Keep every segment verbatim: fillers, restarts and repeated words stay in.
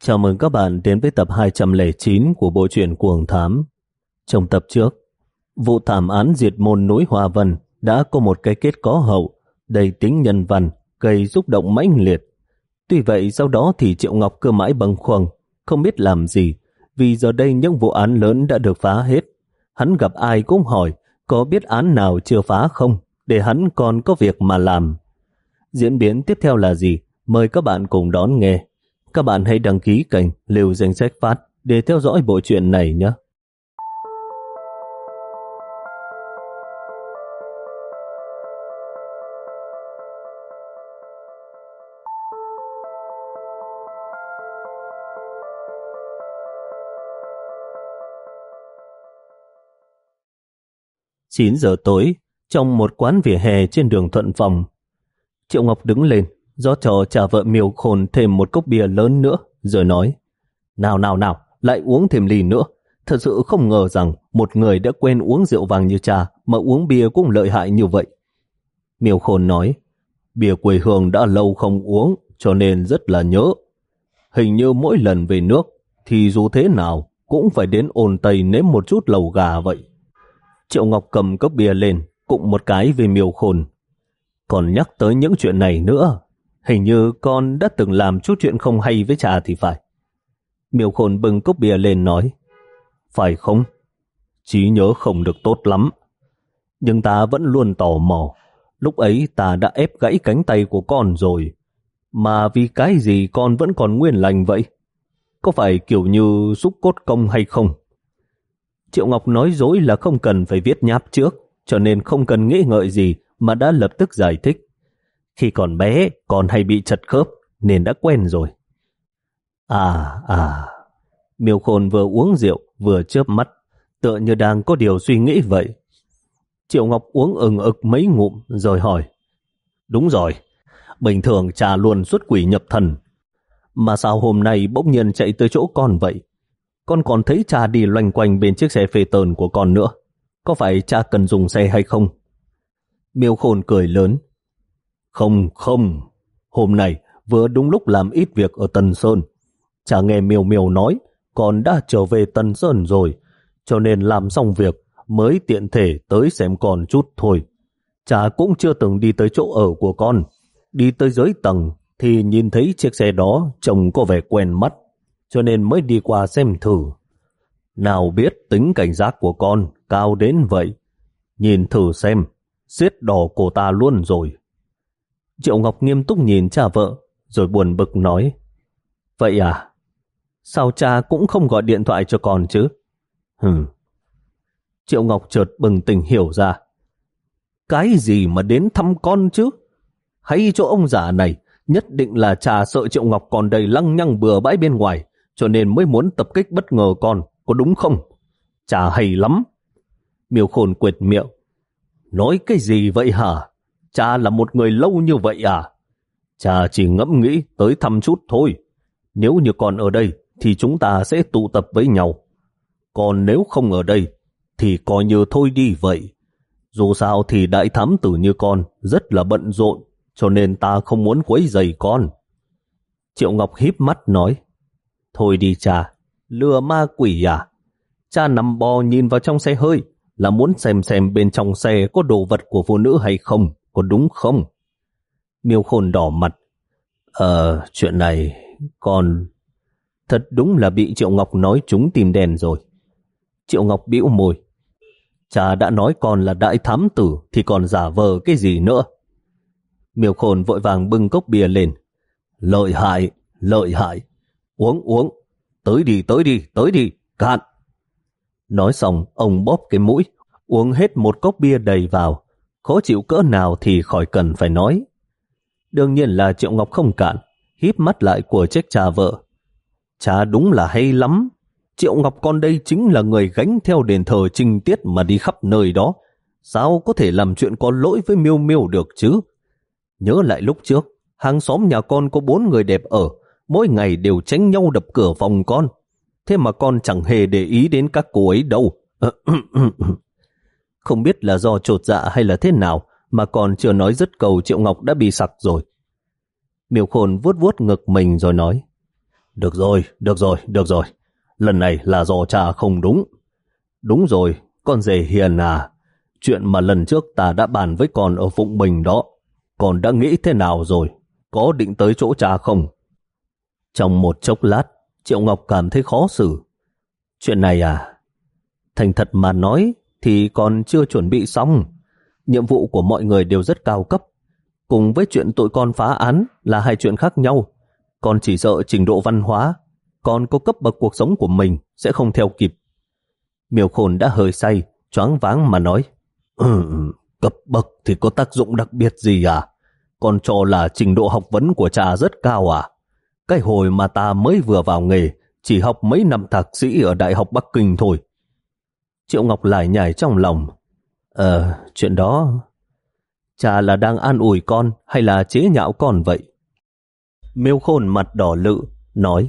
Chào mừng các bạn đến với tập hai trăm lẻ chín của bộ truyện Cuồng Thám. Trong tập trước, vụ thảm án diệt môn núi Hoa Vân đã có một cái kết có hậu, đầy tính nhân văn, gây xúc động mãnh liệt. Tuy vậy sau đó thì Triệu Ngọc cứ mãi bâng khuâng, không biết làm gì, vì giờ đây những vụ án lớn đã được phá hết. Hắn gặp ai cũng hỏi có biết án nào chưa phá không, để hắn còn có việc mà làm. Diễn biến tiếp theo là gì? Mời các bạn cùng đón nghe. Các bạn hãy đăng ký kênh Lưu Danh Sách Phát để theo dõi bộ truyện này nhé. chín giờ tối, trong một quán vỉa hè trên đường Thuận Phòng, Triệu Ngọc đứng lên, rót cho trà vợ Miêu Khôn thêm một cốc bia lớn nữa, rồi nói: Nào nào nào, lại uống thêm ly nữa. Thật sự không ngờ rằng một người đã quen uống rượu vàng như trà mà uống bia cũng lợi hại như vậy. Miêu Khôn nói: Bia quê hương đã lâu không uống, cho nên rất là nhớ. Hình như mỗi lần về nước thì dù thế nào cũng phải đến Ôn Tây nếm một chút lẩu gà vậy. Triệu Ngọc cầm cốc bia lên, cụng một cái về Miêu Khôn. Còn nhắc tới những chuyện này nữa, hình như con đã từng làm chút chuyện không hay với cha thì phải. Miêu Khôn bưng cốc bia lên nói: Phải không? Trí nhớ không được tốt lắm. Nhưng ta vẫn luôn tò mò, lúc ấy ta đã ép gãy cánh tay của con rồi, mà vì cái gì con vẫn còn nguyên lành vậy? Có phải kiểu như xúc cốt công hay không? Triệu Ngọc nói dối là không cần phải viết nháp trước, cho nên không cần nghĩ ngợi gì mà đã lập tức giải thích. Khi còn bé, con hay bị chật khớp nên đã quen rồi. À, à. Miêu Khôn vừa uống rượu vừa chớp mắt, tựa như đang có điều suy nghĩ vậy. Triệu Ngọc uống ừng ực mấy ngụm rồi hỏi: Đúng rồi, bình thường cha luôn xuất quỷ nhập thần, mà sao hôm nay bỗng nhiên chạy tới chỗ con vậy? Con còn thấy cha đi loanh quanh bên chiếc xe phê tờn của con nữa. Có phải cha cần dùng xe hay không? Miêu Khôn cười lớn: Không, không. Hôm nay vừa đúng lúc làm ít việc ở Tân Sơn. Cha nghe Miêu Miêu nói con đã trở về Tân Sơn rồi, cho nên làm xong việc mới tiện thể tới xem con chút thôi. Cha cũng chưa từng đi tới chỗ ở của con. Đi tới dưới tầng thì nhìn thấy chiếc xe đó trông có vẻ quen mắt, cho nên mới đi qua xem thử. Nào biết tính cảnh giác của con cao đến vậy. Nhìn thử xem, xiết đỏ cổ ta luôn rồi. Triệu Ngọc nghiêm túc nhìn cha vợ, rồi buồn bực nói: Vậy à? Sao cha cũng không gọi điện thoại cho con chứ? Hừm. Triệu Ngọc chợt bừng tỉnh hiểu ra. Cái gì mà đến thăm con chứ? Hay chỗ ông già này nhất định là cha sợ Triệu Ngọc còn đầy lăng nhăng bừa bãi bên ngoài, cho nên mới muốn tập kích bất ngờ con, có đúng không? Cha hay lắm. Miêu Khôn quệt miệng: Nói cái gì vậy hả? Cha là một người lâu như vậy à? Cha chỉ ngẫm nghĩ tới thăm chút thôi. Nếu như con ở đây thì chúng ta sẽ tụ tập với nhau. Còn nếu không ở đây thì coi như thôi đi vậy. Dù sao thì đại thám tử như con rất là bận rộn, cho nên ta không muốn quấy rầy con. Triệu Ngọc híp mắt nói: Thôi đi cha, lừa ma quỷ à? Cha nằm bò nhìn vào trong xe hơi là muốn xem xem bên trong xe có đồ vật của phụ nữ hay không, có đúng không? Miêu Khôn đỏ mặt: Ờ, chuyện này con... Thật đúng là bị Triệu Ngọc nói trúng tim đen rồi. Triệu Ngọc bĩu môi: Cha đã nói con là đại thám tử thì còn giả vờ cái gì nữa? Miêu Khôn vội vàng bưng cốc bia lên: Lợi hại, lợi hại. Uống, uống. Tới đi, tới đi, tới đi, cạn. Nói xong, ông bóp cái mũi, uống hết một cốc bia đầy vào. Khó chịu cỡ nào thì khỏi cần phải nói. Đương nhiên là Triệu Ngọc không cạn, híp mắt lại của trách cha vợ: Cha đúng là hay lắm. Triệu Ngọc con đây chính là người gánh theo đền thờ trinh tiết mà đi khắp nơi đó. Sao có thể làm chuyện có lỗi với Miêu Miêu được chứ? Nhớ lại lúc trước, hàng xóm nhà con có bốn người đẹp ở, mỗi ngày đều tranh nhau đập cửa phòng con. Thế mà con chẳng hề để ý đến các cô ấy đâu. Không biết là do chột dạ hay là thế nào mà còn chưa nói dứt câu Triệu Ngọc đã bị sặc rồi. Miêu Khôn vuốt vuốt ngực mình rồi nói: Được rồi, được rồi, được rồi. Lần này là do cha không đúng. Đúng rồi, con rể hiền à. Chuyện mà lần trước ta đã bàn với con ở Phụng Bình đó. Con đã nghĩ thế nào rồi? Có định tới chỗ cha không? Trong một chốc lát, Triệu Ngọc cảm thấy khó xử. Chuyện này à? Thành thật mà nói thì còn chưa chuẩn bị xong. Nhiệm vụ của mọi người đều rất cao cấp. Cùng với chuyện tụi con phá án là hai chuyện khác nhau. Con chỉ sợ trình độ văn hóa, con có cấp bậc cuộc sống của mình sẽ không theo kịp. Miêu Khôn đã hơi say, choáng váng mà nói. Ừ, cấp bậc thì có tác dụng đặc biệt gì à? Con cho là trình độ học vấn của cha rất cao à? Cái hồi mà ta mới vừa vào nghề, chỉ học mấy năm thạc sĩ ở Đại học Bắc Kinh thôi. Triệu Ngọc lải nhải trong lòng. Ờ, chuyện đó... Cha là đang an ủi con hay là chế nhạo con vậy? Miêu Khôn mặt đỏ lự, nói.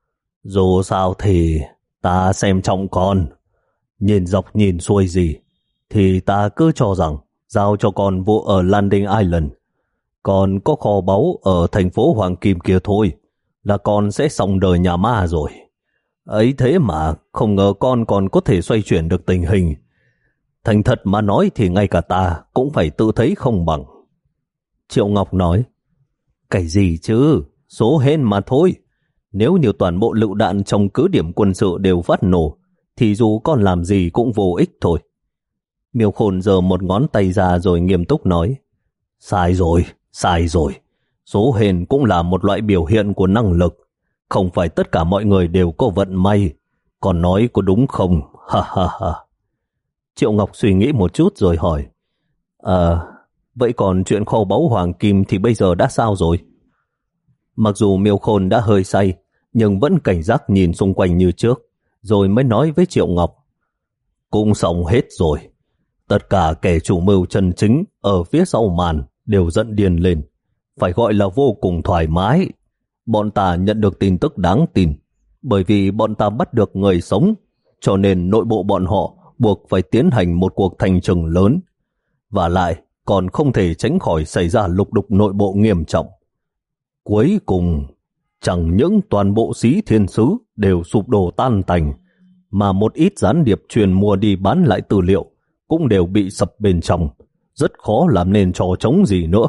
Dù sao thì ta xem trọng con. Nhìn dọc nhìn xuôi gì, thì ta cứ cho rằng giao cho con vụ ở Landing Island. Còn có kho báu ở thành phố Hoàng Kim kia thôi, là con sẽ xong đời nhà ma rồi. Ấy thế mà không ngờ con còn có thể xoay chuyển được tình hình. Thành thật mà nói thì ngay cả ta cũng phải tự thấy không bằng. Triệu Ngọc nói. Cái gì chứ, số hên mà thôi. Nếu như toàn bộ lựu đạn trong cứ điểm quân sự đều phát nổ, thì dù con làm gì cũng vô ích thôi. Miêu Khôn giơ một ngón tay ra rồi nghiêm túc nói. Sai rồi, sai rồi. Số hên cũng là một loại biểu hiện của năng lực. Không phải tất cả mọi người đều có vận may. Còn nói có đúng không? Ha ha ha. Triệu Ngọc suy nghĩ một chút rồi hỏi. Ờ, vậy còn chuyện kho báu hoàng kim thì bây giờ đã sao rồi? Mặc dù Miêu Khôn đã hơi say, nhưng vẫn cảnh giác nhìn xung quanh như trước, rồi mới nói với Triệu Ngọc. Cũng xong hết rồi. Tất cả kẻ chủ mưu chân chính ở phía sau màn đều giận điên lên. Phải gọi là vô cùng thoải mái. Bọn ta nhận được tin tức đáng tin. Bởi vì bọn ta bắt được người sống, cho nên nội bộ bọn họ buộc phải tiến hành một cuộc thanh trừng lớn. Và lại còn không thể tránh khỏi xảy ra lục đục nội bộ nghiêm trọng. Cuối cùng, chẳng những toàn bộ Xí Thiên Sứ đều sụp đổ tan tành, mà một ít gián điệp truyền mua đi bán lại tư liệu cũng đều bị sập bên trong, rất khó làm nên trò trống gì nữa.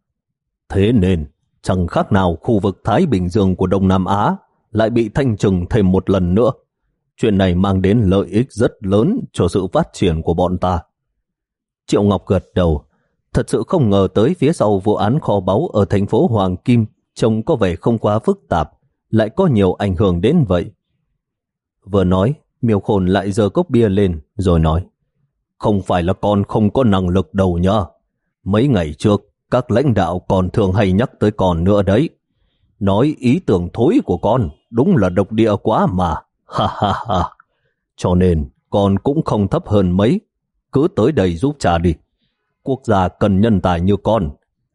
Thế nên, chẳng khác nào khu vực Thái Bình Dương của Đông Nam Á lại bị thanh trừng thêm một lần nữa. Chuyện này mang đến lợi ích rất lớn cho sự phát triển của bọn ta. Triệu Ngọc gật đầu, thật sự không ngờ tới phía sau vụ án kho báu ở thành phố Hoàng Kim trông có vẻ không quá phức tạp, lại có nhiều ảnh hưởng đến vậy. Vừa nói, Miêu Khôn lại giơ cốc bia lên rồi nói. Không phải là con không có năng lực đâu nhá. Mấy ngày trước, các lãnh đạo còn thường hay nhắc tới con nữa đấy. Nói ý tưởng thối của con đúng là độc địa quá mà. Ha ha ha. Cho nên con cũng không thấp hơn mấy. Cứ tới đây giúp cha đi. Quốc gia cần nhân tài như con.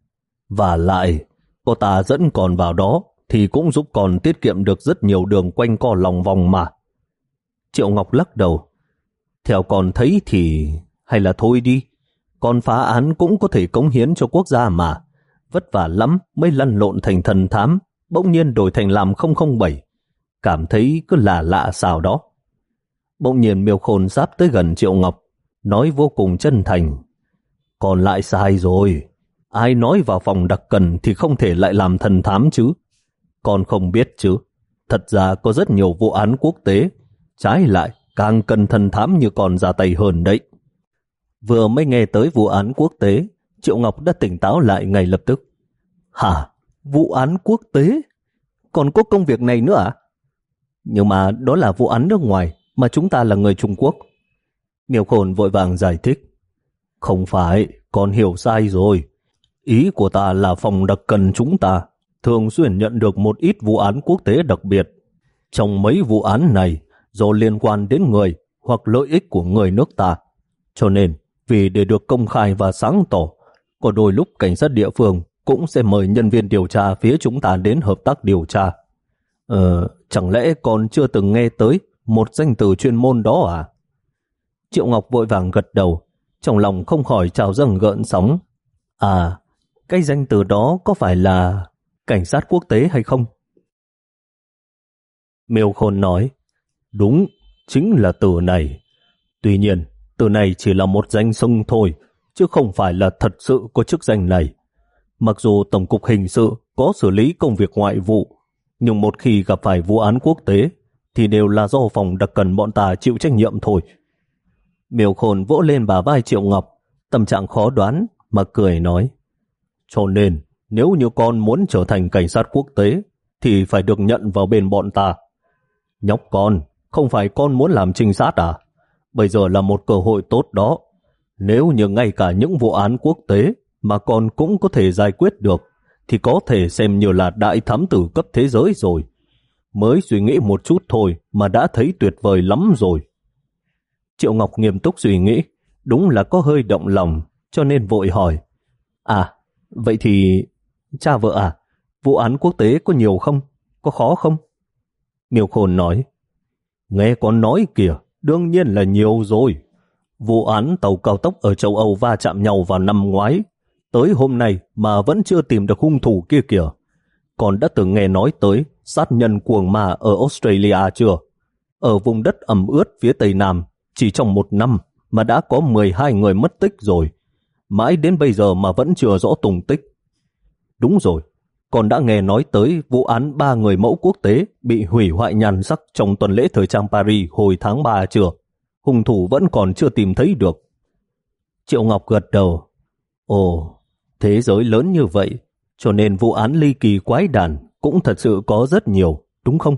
Và lại, cô ta dẫn con vào đó thì cũng giúp con tiết kiệm được rất nhiều đường quanh co lòng vòng mà. Triệu Ngọc lắc đầu. Theo con thấy thì hay là thôi đi. Con phá án cũng có thể cống hiến cho quốc gia mà. Vất vả lắm mới lăn lộn thành thần thám, bỗng nhiên đổi thành làm không không bảy. Cảm thấy cứ lạ lạ sao đó. Bỗng nhiên Miêu Khôn sắp tới gần Triệu Ngọc, nói vô cùng chân thành. Còn lại sai rồi. Ai nói vào phòng đặc cần thì không thể lại làm thần thám chứ. Con không biết chứ. Thật ra có rất nhiều vụ án quốc tế. Trái lại, càng cần thần thám như con ra tay hơn đấy. Vừa mới nghe tới vụ án quốc tế, Triệu Ngọc đã tỉnh táo lại ngay lập tức. Hả? Vụ án quốc tế? Còn có công việc này nữa à? Nhưng mà đó là vụ án nước ngoài, mà chúng ta là người Trung Quốc. Miêu Khôn vội vàng giải thích. Không phải, con hiểu sai rồi. Ý của ta là phòng đặc cần chúng ta thường xuyên nhận được một ít vụ án quốc tế đặc biệt. Trong mấy vụ án này, do liên quan đến người hoặc lợi ích của người nước ta. Cho nên, vì để được công khai và sáng tỏ, có đôi lúc cảnh sát địa phương cũng sẽ mời nhân viên điều tra phía chúng ta đến hợp tác điều tra. Ờ, chẳng lẽ con chưa từng nghe tới một danh từ chuyên môn đó à? Triệu Ngọc vội vàng gật đầu, trong lòng không khỏi trào dâng gợn sóng. À, cái danh từ đó có phải là cảnh sát quốc tế hay không? Miêu Khôn nói, đúng, chính là từ này. Tuy nhiên, từ này chỉ là một danh xưng thôi, chứ không phải là thật sự có chức danh này. Mặc dù Tổng cục Hình sự có xử lý công việc ngoại vụ, nhưng một khi gặp phải vụ án quốc tế, thì đều là do phòng đặc cần bọn ta chịu trách nhiệm thôi. Miêu Khôn vỗ lên bả vai Triệu Ngọc, tâm trạng khó đoán, mà cười nói, cho nên, nếu như con muốn trở thành cảnh sát quốc tế, thì phải được nhận vào bên bọn ta. Nhóc con, không phải con muốn làm trinh sát à? Bây giờ là một cơ hội tốt đó. Nếu như ngay cả những vụ án quốc tế mà con cũng có thể giải quyết được, thì có thể xem như là đại thám tử cấp thế giới rồi. Mới suy nghĩ một chút thôi mà đã thấy tuyệt vời lắm rồi. Triệu Ngọc nghiêm túc suy nghĩ, đúng là có hơi động lòng, cho nên vội hỏi, à, vậy thì cha vợ à, vụ án quốc tế có nhiều không? Có khó không? Miêu Khôn nói, nghe con nói kìa, đương nhiên là nhiều rồi. Vụ án tàu cao tốc ở châu Âu va chạm nhau vào năm ngoái, tới hôm nay mà vẫn chưa tìm được hung thủ kia kìa. Con đã từng nghe nói tới sát nhân cuồng ma ở Australia chưa? Ở vùng đất ẩm ướt phía Tây Nam, chỉ trong một năm mà đã có mười hai người mất tích rồi. Mãi đến bây giờ mà vẫn chưa rõ tung tích. Đúng rồi, con đã nghe nói tới vụ án ba người mẫu quốc tế bị hủy hoại nhan sắc trong tuần lễ thời trang Paris hồi tháng ba chưa? Hung thủ vẫn còn chưa tìm thấy được. Triệu Ngọc gật đầu. Ồ, thế giới lớn như vậy, cho nên vụ án ly kỳ quái đản cũng thật sự có rất nhiều, đúng không?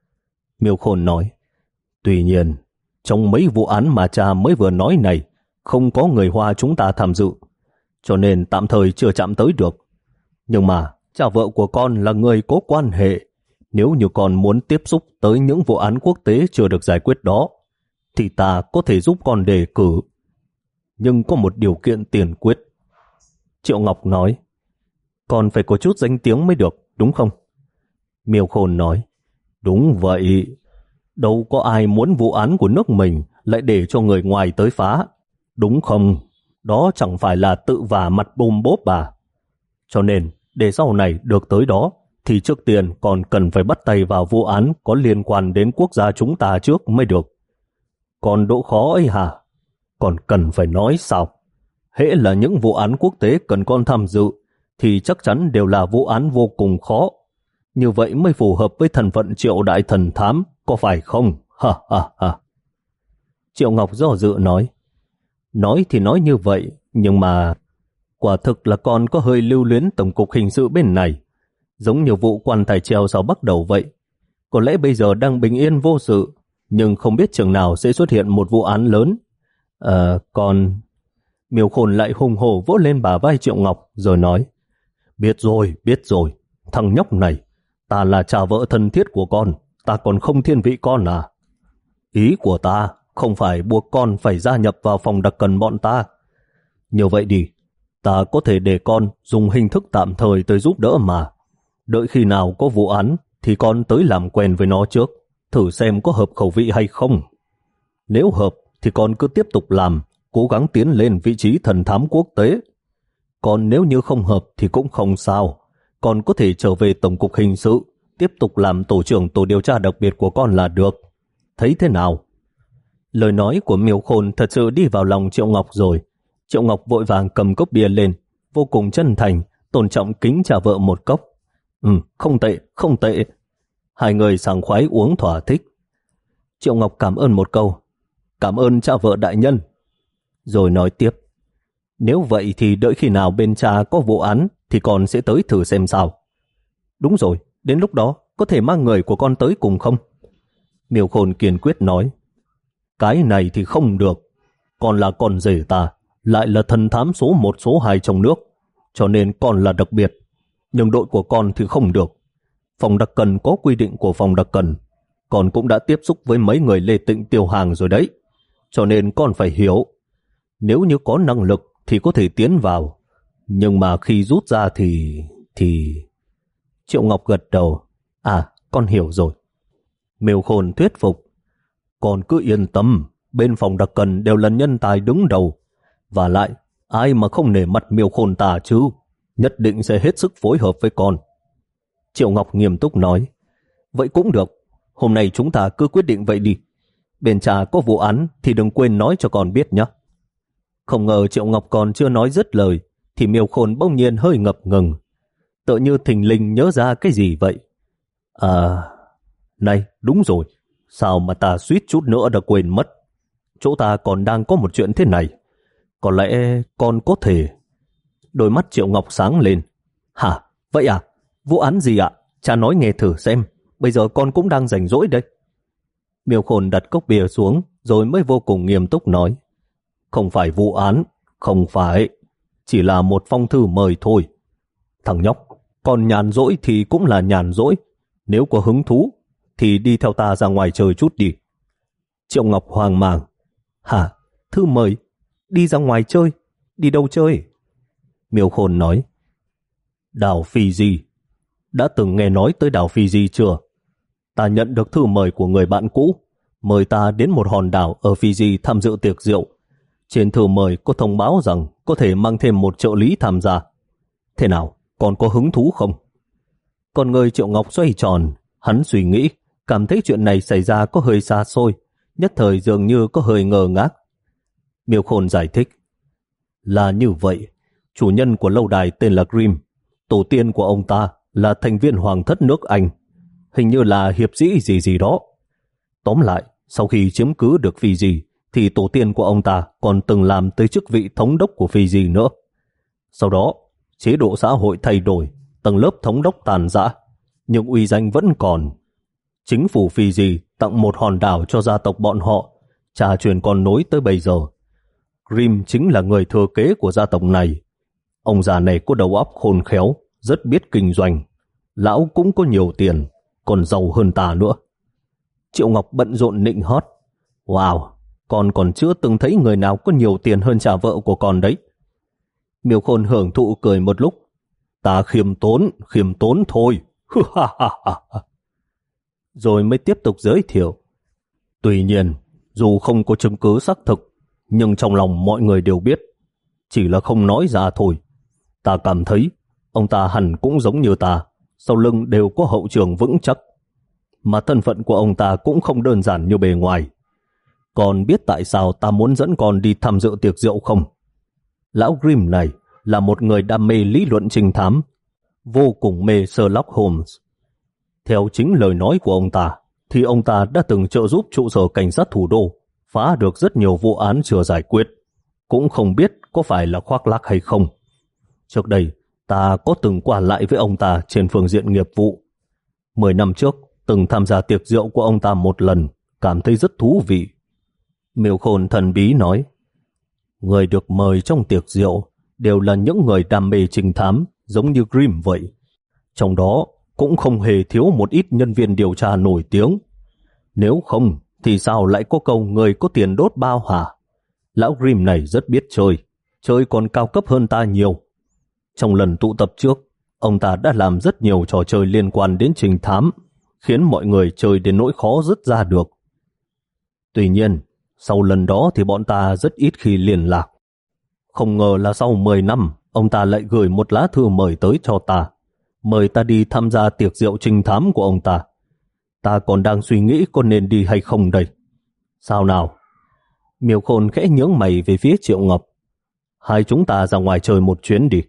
Miêu Khôn nói, tuy nhiên, trong mấy vụ án mà cha mới vừa nói này, không có người Hoa chúng ta tham dự, cho nên tạm thời chưa chạm tới được. Nhưng mà, cha vợ của con là người có quan hệ. Nếu như con muốn tiếp xúc tới những vụ án quốc tế chưa được giải quyết đó, thì ta có thể giúp con đề cử. Nhưng có một điều kiện tiền quyết. Triệu Ngọc nói, con phải có chút danh tiếng mới được, đúng không? Miêu Khôn nói, đúng vậy. Đâu có ai muốn vụ án của nước mình lại để cho người ngoài tới phá, đúng không? Đó chẳng phải là tự vả mặt bùm bốp bà. Cho nên, để sau này được tới đó, thì trước tiên còn cần phải bắt tay vào vụ án có liên quan đến quốc gia chúng ta trước mới được. Còn độ khó ấy hả? Còn cần phải nói sao? Hễ là những vụ án quốc tế cần con tham dự, thì chắc chắn đều là vụ án vô cùng khó. Như vậy mới phù hợp với thân phận Triệu đại thần thám, có phải không? Ha ha ha. Triệu Ngọc do dự nói, nói thì nói như vậy, nhưng mà quả thực là con có hơi lưu luyến Tổng cục Hình sự bên này, giống như vụ quan tài treo sau bắt đầu vậy. Có lẽ bây giờ đang bình yên vô sự, nhưng không biết chừng nào sẽ xuất hiện một vụ án lớn. Ờ, còn... Miêu Khôn lại hùng hổ vỗ lên bả vai Triệu Ngọc rồi nói, biết rồi, biết rồi, thằng nhóc này, ta là cha vợ thân thiết của con, ta còn không thiên vị con à? Ý của ta không phải buộc con phải gia nhập vào phòng đặc cần bọn ta. Như vậy đi, ta có thể để con dùng hình thức tạm thời tới giúp đỡ mà. Đợi khi nào có vụ án thì con tới làm quen với nó trước, thử xem có hợp khẩu vị hay không. Nếu hợp thì con cứ tiếp tục làm, cố gắng tiến lên vị trí thần thám quốc tế. Còn nếu như không hợp thì cũng không sao, con có thể trở về Tổng cục Hình sự, tiếp tục làm tổ trưởng tổ điều tra đặc biệt của con là được. Thấy thế nào? Lời nói của Miêu Khôn thật sự đi vào lòng Triệu Ngọc rồi. Triệu Ngọc vội vàng cầm cốc bia lên, vô cùng chân thành, tôn trọng kính trả vợ một cốc. Ừ, không tệ, không tệ. Hai người sảng khoái uống thỏa thích. Triệu Ngọc cảm ơn một câu, cảm ơn cha vợ đại nhân. Rồi nói tiếp, nếu vậy thì đợi khi nào bên cha có vụ án thì con sẽ tới thử xem sao. Đúng rồi, đến lúc đó có thể mang người của con tới cùng không? Miêu Khôn kiên quyết nói, cái này thì không được. Con là con rể ta, lại là thần thám số một số hai trong nước, cho nên con là đặc biệt. Nhưng đội của con thì không được. Phòng đặc cần có quy định của phòng đặc cần. Con cũng đã tiếp xúc với mấy người Lê Tịnh Tiêu Hàng rồi đấy. Cho nên con phải hiểu, nếu như có năng lực thì có thể tiến vào, nhưng mà khi rút ra thì... thì... Triệu Ngọc gật đầu. À, con hiểu rồi. Miêu Khôn thuyết phục, con cứ yên tâm, bên phòng đặc cần đều là nhân tài đứng đầu. Và lại, ai mà không nể mặt Miêu Khôn ta chứ, nhất định sẽ hết sức phối hợp với con. Triệu Ngọc nghiêm túc nói, vậy cũng được, hôm nay chúng ta cứ quyết định vậy đi. Bên cha có vụ án thì đừng quên nói cho con biết nhé. Không ngờ Triệu Ngọc còn chưa nói dứt lời thì Miêu Khôn bỗng nhiên hơi ngập ngừng, tựa như thình lình nhớ ra cái gì vậy. À, này, đúng rồi, sao mà ta suýt chút nữa đã quên mất. Chỗ ta còn đang có một chuyện thế này. Có lẽ con có thể... Đôi mắt Triệu Ngọc sáng lên. Hả? Vậy à? Vụ án gì ạ? Cha nói nghe thử xem. Bây giờ con cũng đang rảnh rỗi đây. Miêu Khôn đặt cốc bia xuống rồi mới vô cùng nghiêm túc nói. Không phải vụ án, không phải. Chỉ là một phong thư mời thôi. Thằng nhóc, còn nhàn rỗi thì cũng là nhàn rỗi. Nếu có hứng thú thì đi theo ta ra ngoài chơi chút đi. Triệu Ngọc hoang mang. Hả? Thư mời? Đi ra ngoài chơi? Đi đâu chơi? Miêu Khôn nói. Đảo Fiji. Đã từng nghe nói tới đảo Fiji chưa? Ta nhận được thư mời của người bạn cũ, mời ta đến một hòn đảo ở Fiji tham dự tiệc rượu. Trên thư mời có thông báo rằng có thể mang thêm một trợ lý tham gia. Thế nào, còn có hứng thú không? Con người Triệu Ngọc xoay tròn, hắn suy nghĩ, cảm thấy chuyện này xảy ra có hơi xa xôi, nhất thời dường như có hơi ngờ ngác. Miêu Khôn giải thích. Là như vậy, chủ nhân của lâu đài tên là Grimm, tổ tiên của ông ta là thành viên hoàng thất nước Anh, hình như là hiệp sĩ gì gì đó. Tóm lại, sau khi chiếm cứ được Fiji, thì tổ tiên của ông ta còn từng làm tới chức vị thống đốc của Fiji nữa. Sau đó, chế độ xã hội thay đổi, tầng lớp thống đốc tàn rã, nhưng uy danh vẫn còn. Chính phủ Fiji tặng một hòn đảo cho gia tộc bọn họ, trà truyền con nối tới bây giờ. Grimm chính là người thừa kế của gia tộc này. Ông già này có đầu óc khôn khéo, rất biết kinh doanh. Lão cũng có nhiều tiền, còn giàu hơn ta nữa. Triệu Ngọc bận rộn nịnh hót. Wow, con còn chưa từng thấy người nào có nhiều tiền hơn cha vợ của con đấy. Miêu Khôn hưởng thụ cười một lúc. Ta khiêm tốn, khiêm tốn thôi. Rồi mới tiếp tục giới thiệu. Tuy nhiên, dù không có chứng cứ xác thực, nhưng trong lòng mọi người đều biết. Chỉ là không nói ra thôi. Ta cảm thấy ông ta hẳn cũng giống như ta, sau lưng đều có hậu trường vững chắc. Mà thân phận của ông ta cũng không đơn giản như bề ngoài. Còn biết tại sao ta muốn dẫn con đi tham dự tiệc rượu không? Lão Grimm này là một người đam mê lý luận trinh thám, vô cùng mê Sherlock Holmes. Theo chính lời nói của ông ta, thì ông ta đã từng trợ giúp trụ sở cảnh sát thủ đô phá được rất nhiều vụ án chưa giải quyết. Cũng không biết có phải là khoác lác hay không. Trước đây, ta có từng qua lại với ông ta trên phương diện nghiệp vụ. Mười năm trước, từng tham gia tiệc rượu của ông ta một lần, cảm thấy rất thú vị. Miêu Khôn thần bí nói, người được mời trong tiệc rượu đều là những người đam mê trinh thám, giống như Grimm vậy. Trong đó cũng không hề thiếu một ít nhân viên điều tra nổi tiếng. Nếu không, thì sao lại có câu người có tiền đốt bao hả? Lão Grimm này rất biết chơi, chơi còn cao cấp hơn ta nhiều. Trong lần tụ tập trước, ông ta đã làm rất nhiều trò chơi liên quan đến trinh thám, khiến mọi người chơi đến nỗi khó dứt ra được. Tuy nhiên, sau lần đó thì bọn ta rất ít khi liên lạc. Không ngờ là sau mười năm, ông ta lại gửi một lá thư mời tới cho ta, mời ta đi tham gia tiệc rượu trinh thám của ông ta. Ta còn đang suy nghĩ có nên đi hay không đây. Sao nào? Miêu Khôn khẽ nhướng mày về phía Triệu Ngọc. Hai chúng ta ra ngoài chơi một chuyến đi.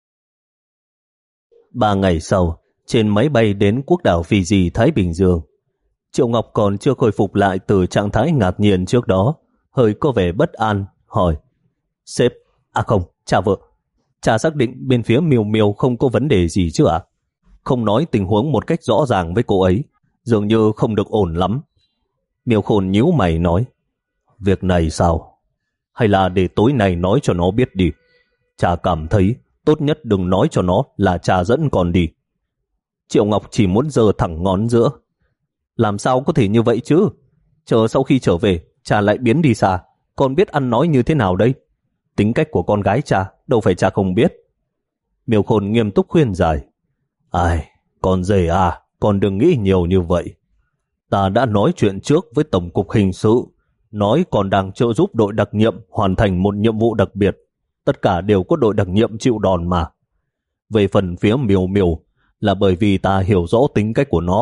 Ba ngày sau, trên máy bay đến quốc đảo Fiji, Thái Bình Dương, Triệu Ngọc còn chưa khôi phục lại từ trạng thái ngạc nhiên trước đó, hơi có vẻ bất an, hỏi. Sếp, à không, cha vợ, cha xác định bên phía Miêu Miêu không có vấn đề gì chứ ạ? Không nói tình huống một cách rõ ràng với cô ấy, dường như không được ổn lắm. Miêu Khôn nhíu mày nói. Việc này sao? Hay là để tối nay nói cho nó biết đi. Cha cảm thấy tốt nhất đừng nói cho nó là cha dẫn con đi. Triệu Ngọc chỉ muốn giơ thẳng ngón giữa. Làm sao có thể như vậy chứ? Chờ sau khi trở về, cha lại biến đi xa. Con biết ăn nói như thế nào đây? Tính cách của con gái cha, đâu phải cha không biết. Miêu Khôn nghiêm túc khuyên giải. Ai, con rể à, con đừng nghĩ nhiều như vậy. Ta đã nói chuyện trước với Tổng cục Hình sự, nói còn đang trợ giúp đội đặc nhiệm hoàn thành một nhiệm vụ đặc biệt. Tất cả đều có đội đặc nhiệm chịu đòn mà. Về phần phía Miêu Miêu, là bởi vì ta hiểu rõ tính cách của nó,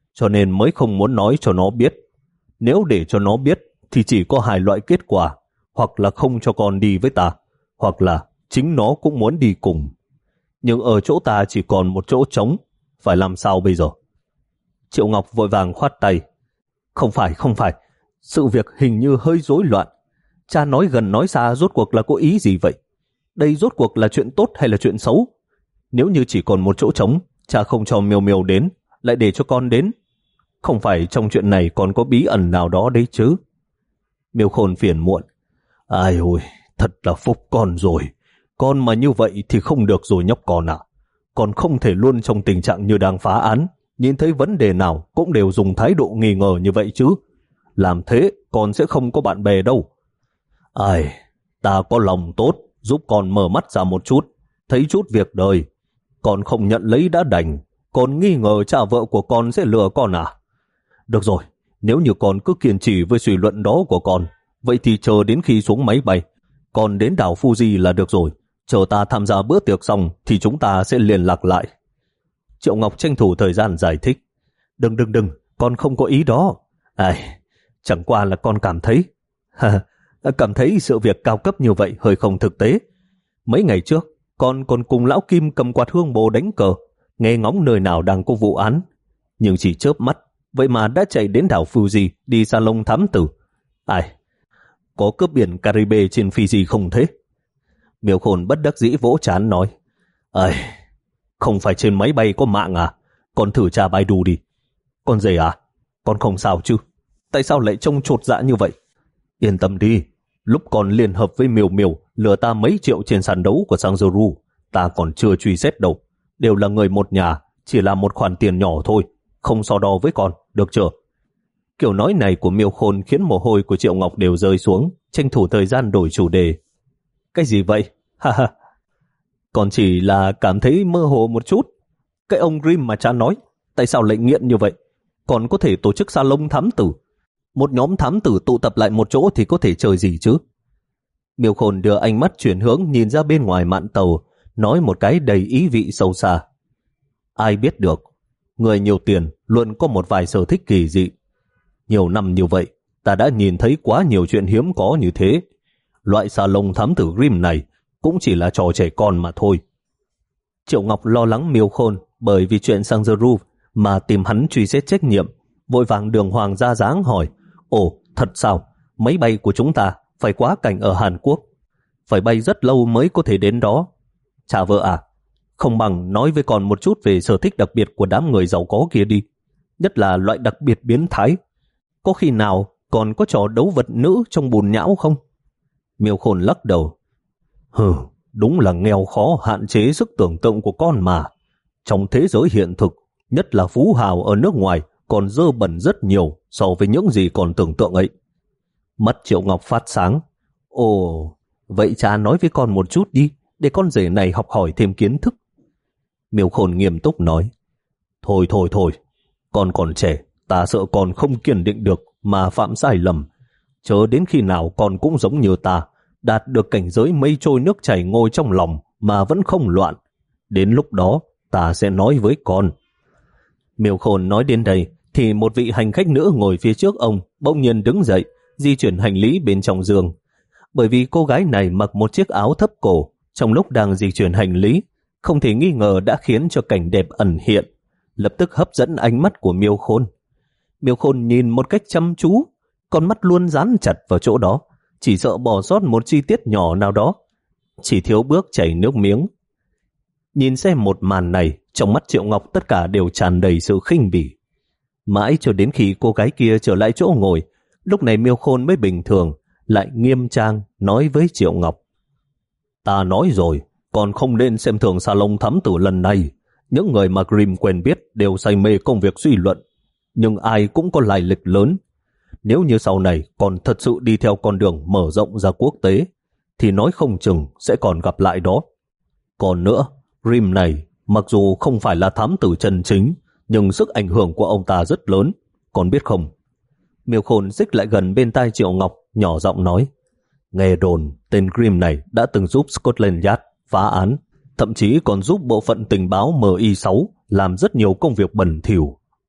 cho nên mới không muốn nói cho nó biết. Nếu để cho nó biết thì chỉ có hai loại kết quả, hoặc là không cho con đi với ta, hoặc là chính nó cũng muốn đi cùng. Nhưng ở chỗ ta chỉ còn một chỗ trống, phải làm sao bây giờ? Triệu Ngọc vội vàng khoát tay. Không phải, không phải, sự việc hình như hơi rối loạn. Cha nói gần nói xa rốt cuộc là có ý gì vậy? Đây rốt cuộc là chuyện tốt hay là chuyện xấu? Nếu như chỉ còn một chỗ trống, cha không cho Miêu Miêu đến, lại để cho con đến. Không phải trong chuyện này còn có bí ẩn nào đó đấy chứ? Miêu Khôn phiền muộn. Ai ôi, thật là phúc con rồi. Con mà như vậy thì không được rồi nhóc con ạ. Con không thể luôn trong tình trạng như đang phá án, nhìn thấy vấn đề nào cũng đều dùng thái độ nghi ngờ như vậy chứ. Làm thế con sẽ không có bạn bè đâu. Ai, ta có lòng tốt, giúp con mở mắt ra một chút, thấy chút việc đời. Con không nhận lấy đã đành, con nghi ngờ cha vợ của con sẽ lừa con à? Được rồi, nếu như con cứ kiên trì với suy luận đó của con, vậy thì chờ đến khi xuống máy bay, con đến đảo Fuji là được rồi. Chờ ta tham gia bữa tiệc xong thì chúng ta sẽ liên lạc lại. Triệu Ngọc tranh thủ thời gian giải thích. Đừng đừng đừng, con không có ý đó. Ai, chẳng qua là con cảm thấy cảm thấy sự việc cao cấp như vậy hơi không thực tế. Mấy ngày trước, con còn cùng lão Kim cầm quạt hương bồ đánh cờ, nghe ngóng nơi nào đang có vụ án. Nhưng chỉ chớp mắt, vậy mà đã chạy đến đảo Fuji đi salon thám tử. Ai, có cướp biển Caribe trên Fiji không thế? Miêu Khôn bất đắc dĩ vỗ trán nói. Ai, không phải trên máy bay có mạng à? Con thử tra Baidu đi. Con dề à? Con không sao chứ? Tại sao lại trông chột dạ như vậy? Yên tâm đi, lúc còn liên hợp với Miêu Miêu lừa ta mấy triệu trên sàn đấu của Sangzuru, ta còn chưa truy xét đâu. Đều là người một nhà, chỉ là một khoản tiền nhỏ thôi, không so đo với con, được chưa? Kiểu nói này của Miêu Khôn khiến mồ hôi của Triệu Ngọc đều rơi xuống, tranh thủ thời gian đổi chủ đề. Cái gì vậy? Ha ha. Còn chỉ là cảm thấy mơ hồ một chút. Cái ông Grimm mà cha nói, tại sao lại nghiện như vậy? Còn có thể tổ chức salon thám tử. Một nhóm thám tử tụ tập lại một chỗ thì có thể chơi gì chứ? Miêu Khôn đưa ánh mắt chuyển hướng nhìn ra bên ngoài mạn tàu, nói một cái đầy ý vị sâu xa. Ai biết được, người nhiều tiền luôn có một vài sở thích kỳ dị. Nhiều năm như vậy, ta đã nhìn thấy quá nhiều chuyện hiếm có như thế. Loại salon thám tử Grimm này cũng chỉ là trò trẻ con mà thôi. Triệu Ngọc lo lắng Miêu Khôn bởi vì chuyện Sangzuru mà tìm hắn truy xét trách nhiệm, vội vàng đường hoàng ra dáng hỏi. Ồ, thật sao? Máy bay của chúng ta phải quá cảnh ở Hàn Quốc, phải bay rất lâu mới có thể đến đó. Cha vợ à, không bằng nói với con một chút về sở thích đặc biệt của đám người giàu có kia đi, nhất là loại đặc biệt biến thái. Có khi nào còn có trò đấu vật nữ trong bùn nhão không? Miêu Khôn lắc đầu. Hừ, đúng là nghèo khó hạn chế sức tưởng tượng của con mà. Trong thế giới hiện thực, nhất là phú hào ở nước ngoài, còn dơ bẩn rất nhiều so với những gì còn tưởng tượng ấy. Mắt Triệu Ngọc phát sáng. Ồ, vậy cha nói với con một chút đi, để con rể này học hỏi thêm kiến thức. Miêu Khôn nghiêm túc nói. Thôi thôi thôi, con còn trẻ, ta sợ con không kiên định được mà phạm sai lầm. Chờ đến khi nào con cũng giống như ta, đạt được cảnh giới mây trôi nước chảy ngồi trong lòng mà vẫn không loạn. Đến lúc đó, ta sẽ nói với con. Miêu Khôn nói đến đây, thì một vị hành khách nữ ngồi phía trước ông bỗng nhiên đứng dậy, di chuyển hành lý bên trong giường. Bởi vì cô gái này mặc một chiếc áo thấp cổ, trong lúc đang di chuyển hành lý, không thể nghi ngờ đã khiến cho cảnh đẹp ẩn hiện, lập tức hấp dẫn ánh mắt của Miêu Khôn. Miêu Khôn nhìn một cách chăm chú, con mắt luôn dán chặt vào chỗ đó, chỉ sợ bỏ sót một chi tiết nhỏ nào đó, chỉ thiếu bước chảy nước miếng. Nhìn xem một màn này, trong mắt Triệu Ngọc tất cả đều tràn đầy sự khinh bỉ. Mãi cho đến khi cô gái kia trở lại chỗ ngồi, lúc này Miêu Khôn mới bình thường, lại nghiêm trang nói với Triệu Ngọc. Ta nói rồi, còn không nên xem thường salon thám tử lần này. Những người mà Grimm quen biết đều say mê công việc suy luận, nhưng ai cũng có lai lịch lớn. Nếu như sau này còn thật sự đi theo con đường mở rộng ra quốc tế, thì nói không chừng sẽ còn gặp lại đó. Còn nữa, Grimm này mặc dù không phải là thám tử chân chính, nhưng sức ảnh hưởng của ông ta rất lớn, con biết không? Miêu Khôn xích lại gần bên tai Triệu Ngọc, nhỏ giọng nói. Nghe đồn, tên Grimm này đã từng giúp Scotland Yard phá án, thậm chí còn giúp bộ phận tình báo M I sáu làm rất nhiều công việc bẩn thỉu.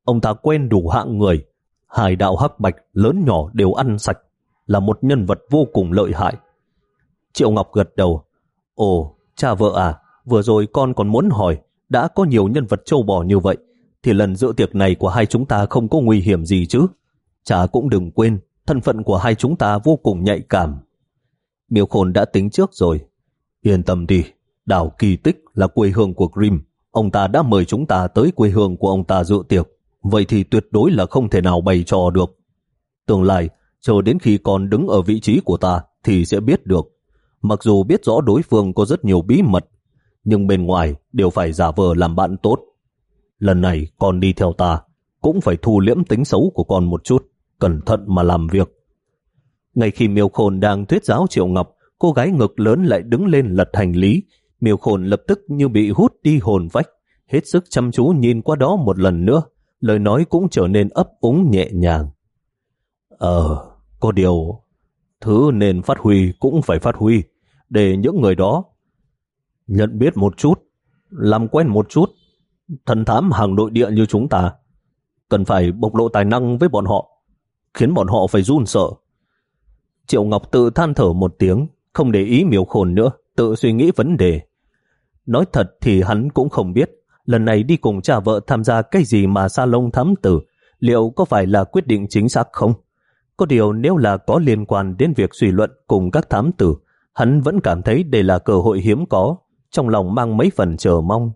Ông ta quen đủ hạng người, hai đạo hắc bạch lớn nhỏ đều ăn sạch, là một nhân vật vô cùng lợi hại. Triệu Ngọc gật đầu. Ồ, cha vợ à, vừa rồi con còn muốn hỏi, đã có nhiều nhân vật trâu bò như vậy, thì lần dự tiệc này của hai chúng ta không có nguy hiểm gì chứ? Cha cũng đừng quên, thân phận của hai chúng ta vô cùng nhạy cảm. Miêu Khôn đã tính trước rồi. Yên tâm đi, đảo Kỳ Tích là quê hương của Grimm. Ông ta đã mời chúng ta tới quê hương của ông ta dự tiệc, vậy thì tuyệt đối là không thể nào bày trò được. Tương lai, chờ đến khi con đứng ở vị trí của ta thì sẽ biết được. Mặc dù biết rõ đối phương có rất nhiều bí mật, nhưng bên ngoài đều phải giả vờ làm bạn tốt. Lần này con đi theo ta, cũng phải thu liễm tính xấu của con một chút, cẩn thận mà làm việc. Ngay khi Miêu Khôn đang thuyết giáo Triệu Ngọc, cô gái ngực lớn lại đứng lên lật hành lý. Miêu Khôn lập tức như bị hút đi hồn phách, hết sức chăm chú nhìn qua đó một lần nữa, lời nói cũng trở nên ấp úng nhẹ nhàng. Ờ, có điều, thứ nên phát huy cũng phải phát huy, để những người đó nhận biết một chút, làm quen một chút. Thần thám hàng nội địa như chúng ta, cần phải bộc lộ tài năng với bọn họ, khiến bọn họ phải run sợ. Triệu Ngọc tự than thở một tiếng, không để ý Miêu Khôn nữa, tự suy nghĩ vấn đề. Nói thật thì hắn cũng không biết, lần này đi cùng cha vợ tham gia cái gì mà salon thám tử, liệu có phải là quyết định chính xác không? Có điều nếu là có liên quan đến việc suy luận cùng các thám tử, hắn vẫn cảm thấy đây là cơ hội hiếm có, trong lòng mang mấy phần chờ mong.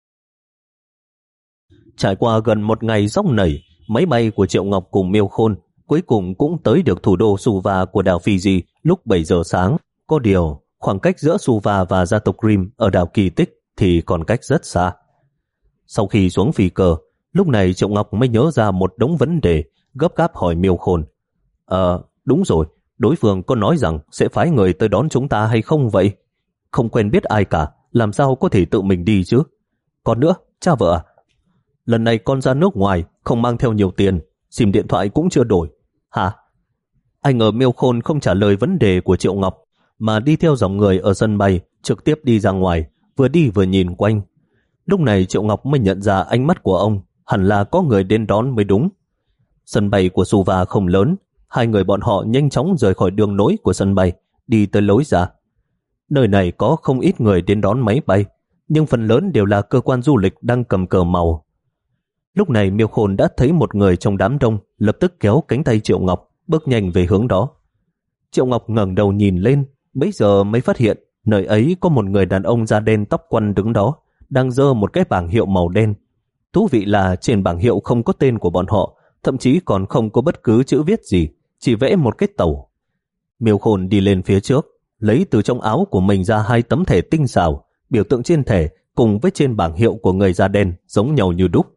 Trải qua gần một ngày dốc nảy, máy bay của Triệu Ngọc cùng Miêu Khôn cuối cùng cũng tới được thủ đô Suva của đảo Fiji lúc bảy giờ sáng. Có điều, khoảng cách giữa Suva và gia tộc Grimm ở đảo Kỳ Tích thì còn cách rất xa. Sau khi xuống phi cơ, lúc này Triệu Ngọc mới nhớ ra một đống vấn đề, gấp gáp hỏi Miêu Khôn. Ờ, đúng rồi, đối phương có nói rằng sẽ phái người tới đón chúng ta hay không vậy? Không quen biết ai cả, làm sao có thể tự mình đi chứ? Còn nữa, cha vợ à, lần này con ra nước ngoài, không mang theo nhiều tiền, sim điện thoại cũng chưa đổi. Hả? Anh ở Miêu Khôn không trả lời vấn đề của Triệu Ngọc, mà đi theo dòng người ở sân bay, trực tiếp đi ra ngoài, vừa đi vừa nhìn quanh. Lúc này Triệu Ngọc mới nhận ra ánh mắt của ông, hẳn là có người đến đón mới đúng. Sân bay của Suva không lớn, hai người bọn họ nhanh chóng rời khỏi đường nối của sân bay, đi tới lối ra. Nơi này có không ít người đến đón máy bay, nhưng phần lớn đều là cơ quan du lịch đang cầm cờ màu. Lúc này Miêu Khôn đã thấy một người trong đám đông, lập tức kéo cánh tay Triệu Ngọc, bước nhanh về hướng đó. Triệu Ngọc ngẩng đầu nhìn lên, bấy giờ mới phát hiện nơi ấy có một người đàn ông da đen tóc quăn đứng đó, đang giơ một cái bảng hiệu màu đen. Thú vị là trên bảng hiệu không có tên của bọn họ, thậm chí còn không có bất cứ chữ viết gì, chỉ vẽ một cái tàu. Miêu Khôn đi lên phía trước, lấy từ trong áo của mình ra hai tấm thẻ tinh xảo, biểu tượng trên thẻ cùng với trên bảng hiệu của người da đen giống nhau như đúc.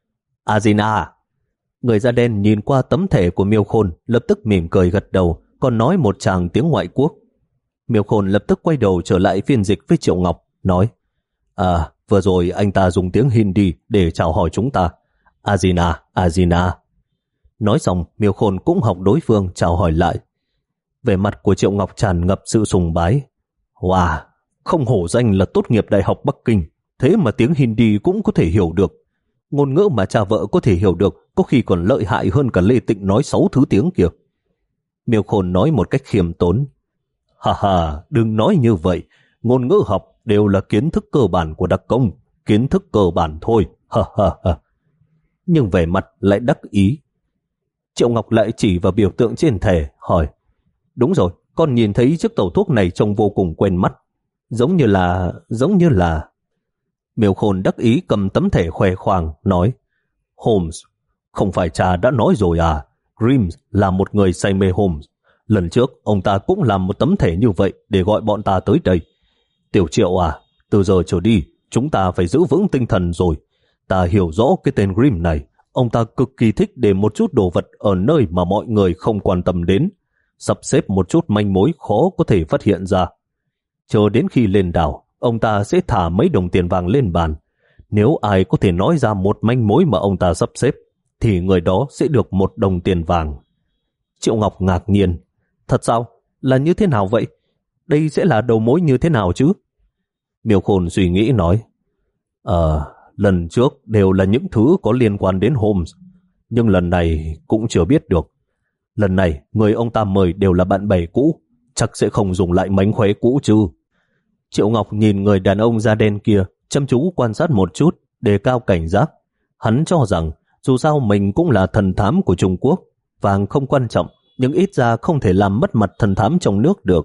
Azina. Người da đen nhìn qua tấm thẻ của Miêu Khôn, lập tức mỉm cười gật đầu, còn nói một tràng tiếng ngoại quốc. Miêu Khôn lập tức quay đầu trở lại phiên dịch với Triệu Ngọc, nói: À, vừa rồi anh ta dùng tiếng Hindi để chào hỏi chúng ta. Azina, Azina. Nói xong, Miêu Khôn cũng học đối phương chào hỏi lại. Vẻ mặt của Triệu Ngọc tràn ngập sự sùng bái. Wow, không hổ danh là tốt nghiệp Đại học Bắc Kinh, thế mà tiếng Hindi cũng có thể hiểu được. Ngôn ngữ mà cha vợ có thể hiểu được có khi còn lợi hại hơn cả Lê Tịnh nói sáu thứ tiếng kìa. Miêu Khôn nói một cách khiêm tốn. Ha ha, đừng nói như vậy. Ngôn ngữ học đều là kiến thức cơ bản của đặc công, kiến thức cơ bản thôi. Ha ha ha. Nhưng vẻ mặt lại đắc ý. Triệu Ngọc lại chỉ vào biểu tượng trên thẻ, hỏi: Đúng rồi, con nhìn thấy chiếc tàu thuốc này trông vô cùng quen mắt. Giống như là... giống như là... Miêu Khôn đắc ý cầm tấm thẻ khoe khoang, nói: Holmes, không phải cha đã nói rồi à, Grimm là một người say mê Holmes. Lần trước, ông ta cũng làm một tấm thẻ như vậy để gọi bọn ta tới đây. Tiểu Triệu à, từ giờ trở đi, chúng ta phải giữ vững tinh thần rồi. Ta hiểu rõ cái tên Grimm này, ông ta cực kỳ thích để một chút đồ vật ở nơi mà mọi người không quan tâm đến, sắp xếp một chút manh mối khó có thể phát hiện ra. Chờ đến khi lên đảo, ông ta sẽ thả mấy đồng tiền vàng lên bàn. Nếu ai có thể nói ra một manh mối mà ông ta sắp xếp, thì người đó sẽ được một đồng tiền vàng. Triệu Ngọc ngạc nhiên. Thật sao? Là như thế nào vậy? Đây sẽ là đầu mối như thế nào chứ? Miêu Khôn suy nghĩ nói. Ờ, Lần trước đều là những thứ có liên quan đến Holmes, nhưng lần này cũng chưa biết được. Lần này người ông ta mời đều là bạn bè cũ, chắc sẽ không dùng lại mánh khóe cũ chứ. Triệu Ngọc nhìn người đàn ông da đen kia, chăm chú quan sát một chút, đề cao cảnh giác. Hắn cho rằng dù sao mình cũng là thần thám của Trung Quốc, vàng không quan trọng, nhưng ít ra không thể làm mất mặt thần thám trong nước được.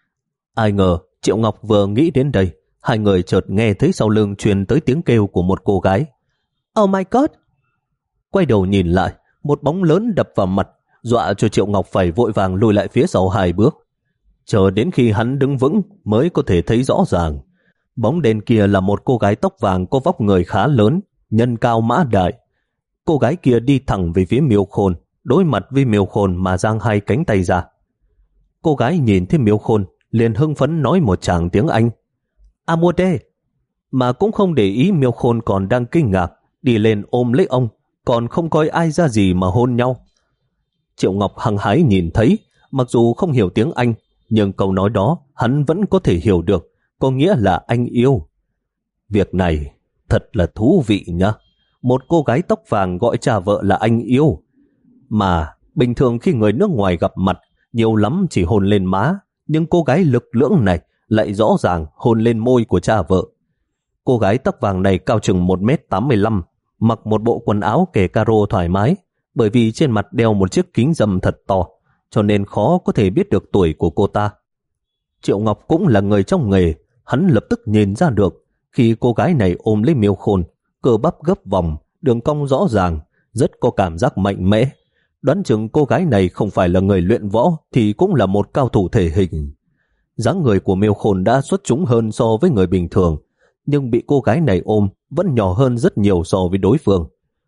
Ai ngờ Triệu Ngọc vừa nghĩ đến đây, hai người chợt nghe thấy sau lưng truyền tới tiếng kêu của một cô gái. Oh my god! Quay đầu nhìn lại, một bóng lớn đập vào mặt, dọa cho Triệu Ngọc phải vội vàng lùi lại phía sau hai bước. Chờ đến khi hắn đứng vững mới có thể thấy rõ ràng. Bóng đen kia là một cô gái tóc vàng có vóc người khá lớn, nhân cao mã đại. Cô gái kia đi thẳng về phía Miêu Khôn, đối mặt với Miêu Khôn mà giang hai cánh tay ra. Cô gái nhìn thấy Miêu Khôn, liền hưng phấn nói một tràng tiếng Anh. Amode! Mà cũng không để ý Miêu Khôn còn đang kinh ngạc, đi lên ôm lấy ông, còn không coi ai ra gì mà hôn nhau. Triệu Ngọc hăng hái nhìn thấy, mặc dù không hiểu tiếng Anh, nhưng câu nói đó hắn vẫn có thể hiểu được, có nghĩa là anh yêu. Việc này thật là thú vị nhá. Một cô gái tóc vàng gọi cha vợ là anh yêu. Mà bình thường khi người nước ngoài gặp mặt, nhiều lắm chỉ hôn lên má, nhưng cô gái lực lưỡng này lại rõ ràng hôn lên môi của cha vợ. Cô gái tóc vàng này cao chừng một mét tám mươi lăm, mặc một bộ quần áo kẻ caro thoải mái, bởi vì trên mặt đeo một chiếc kính râm thật to, cho nên khó có thể biết được tuổi của cô ta. Triệu Ngọc cũng là người trong nghề, hắn lập tức nhìn ra được khi cô gái này ôm lấy Miêu Khôn, cơ bắp gấp vòng, đường cong rõ ràng, rất có cảm giác mạnh mẽ. Đoán chừng cô gái này không phải là người luyện võ thì cũng là một cao thủ thể hình. Dáng người của Miêu Khôn đã xuất chúng hơn so với người bình thường, nhưng bị cô gái này ôm vẫn nhỏ hơn rất nhiều so với đối phương.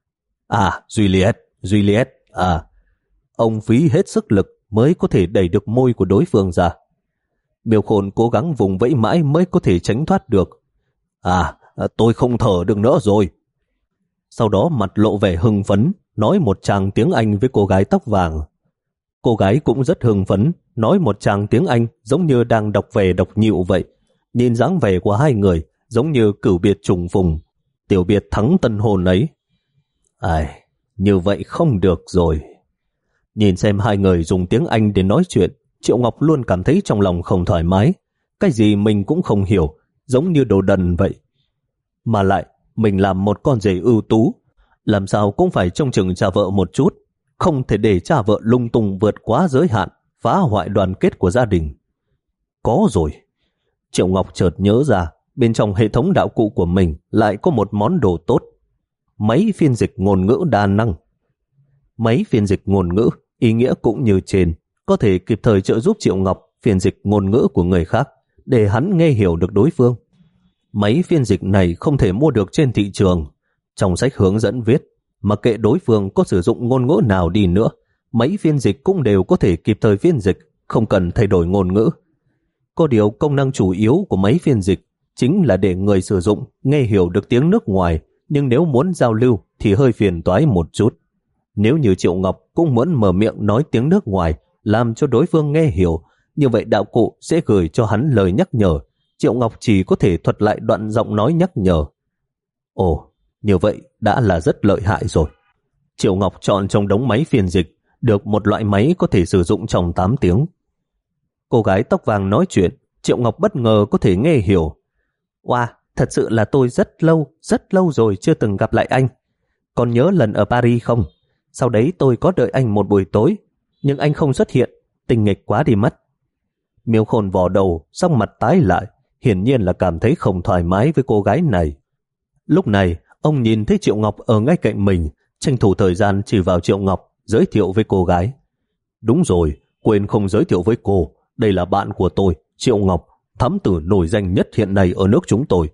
À, Juliet, Juliet, à. Ông phí hết sức lực mới có thể đẩy được môi của đối phương ra. Miêu Khôn cố gắng vùng vẫy mãi mới có thể tránh thoát được. À, tôi không thở được nữa rồi. Sau đó mặt lộ vẻ hưng phấn, nói một tràng tiếng Anh với cô gái tóc vàng. Cô gái cũng rất hưng phấn, nói một tràng tiếng Anh giống như đang đọc về đọc nhịu vậy. Nhìn dáng vẻ của hai người giống như cửu biệt trùng phùng, tiểu biệt thắng tân hôn ấy. Ai, như vậy không được rồi. Nhìn xem hai người dùng tiếng Anh để nói chuyện, Triệu Ngọc luôn cảm thấy trong lòng không thoải mái. Cái gì mình cũng không hiểu, giống như đồ đần vậy. Mà lại, mình làm một con rể ưu tú, làm sao cũng phải trông chừng cha vợ một chút, không thể để cha vợ lung tung vượt quá giới hạn, phá hoại đoàn kết của gia đình. Có rồi. Triệu Ngọc chợt nhớ ra, bên trong hệ thống đạo cụ của mình lại có một món đồ tốt. Máy phiên dịch ngôn ngữ đa năng. Máy phiên dịch ngôn ngữ, ý nghĩa cũng như trên, có thể kịp thời trợ giúp Triệu Ngọc phiên dịch ngôn ngữ của người khác để hắn nghe hiểu được đối phương. Máy phiên dịch này không thể mua được trên thị trường. Trong sách hướng dẫn viết, mặc kệ đối phương có sử dụng ngôn ngữ nào đi nữa, máy phiên dịch cũng đều có thể kịp thời phiên dịch, không cần thay đổi ngôn ngữ. Có điều công năng chủ yếu của máy phiên dịch chính là để người sử dụng nghe hiểu được tiếng nước ngoài, nhưng nếu muốn giao lưu thì hơi phiền toái một chút. Nếu như Triệu Ngọc cũng muốn mở miệng nói tiếng nước ngoài, làm cho đối phương nghe hiểu, như vậy đạo cụ sẽ gửi cho hắn lời nhắc nhở. Triệu Ngọc chỉ có thể thuật lại đoạn giọng nói nhắc nhở. Ồ, như vậy đã là rất lợi hại rồi. Triệu Ngọc chọn trong đống máy phiên dịch được một loại máy có thể sử dụng trong tám tiếng. Cô gái tóc vàng nói chuyện, Triệu Ngọc bất ngờ có thể nghe hiểu. Wow, thật sự là tôi rất lâu, rất lâu rồi chưa từng gặp lại anh. Còn nhớ lần ở Paris không? Sau đấy tôi có đợi anh một buổi tối, nhưng anh không xuất hiện, tình nghịch quá đi mất. Miêu Khôn vò đầu, sắc mặt tái lại, hiển nhiên là cảm thấy không thoải mái với cô gái này. Lúc này, ông nhìn thấy Triệu Ngọc ở ngay cạnh mình, tranh thủ thời gian chỉ vào Triệu Ngọc, giới thiệu với cô gái. Đúng rồi, quên không giới thiệu với cô, đây là bạn của tôi, Triệu Ngọc, thám tử nổi danh nhất hiện nay ở nước chúng tôi.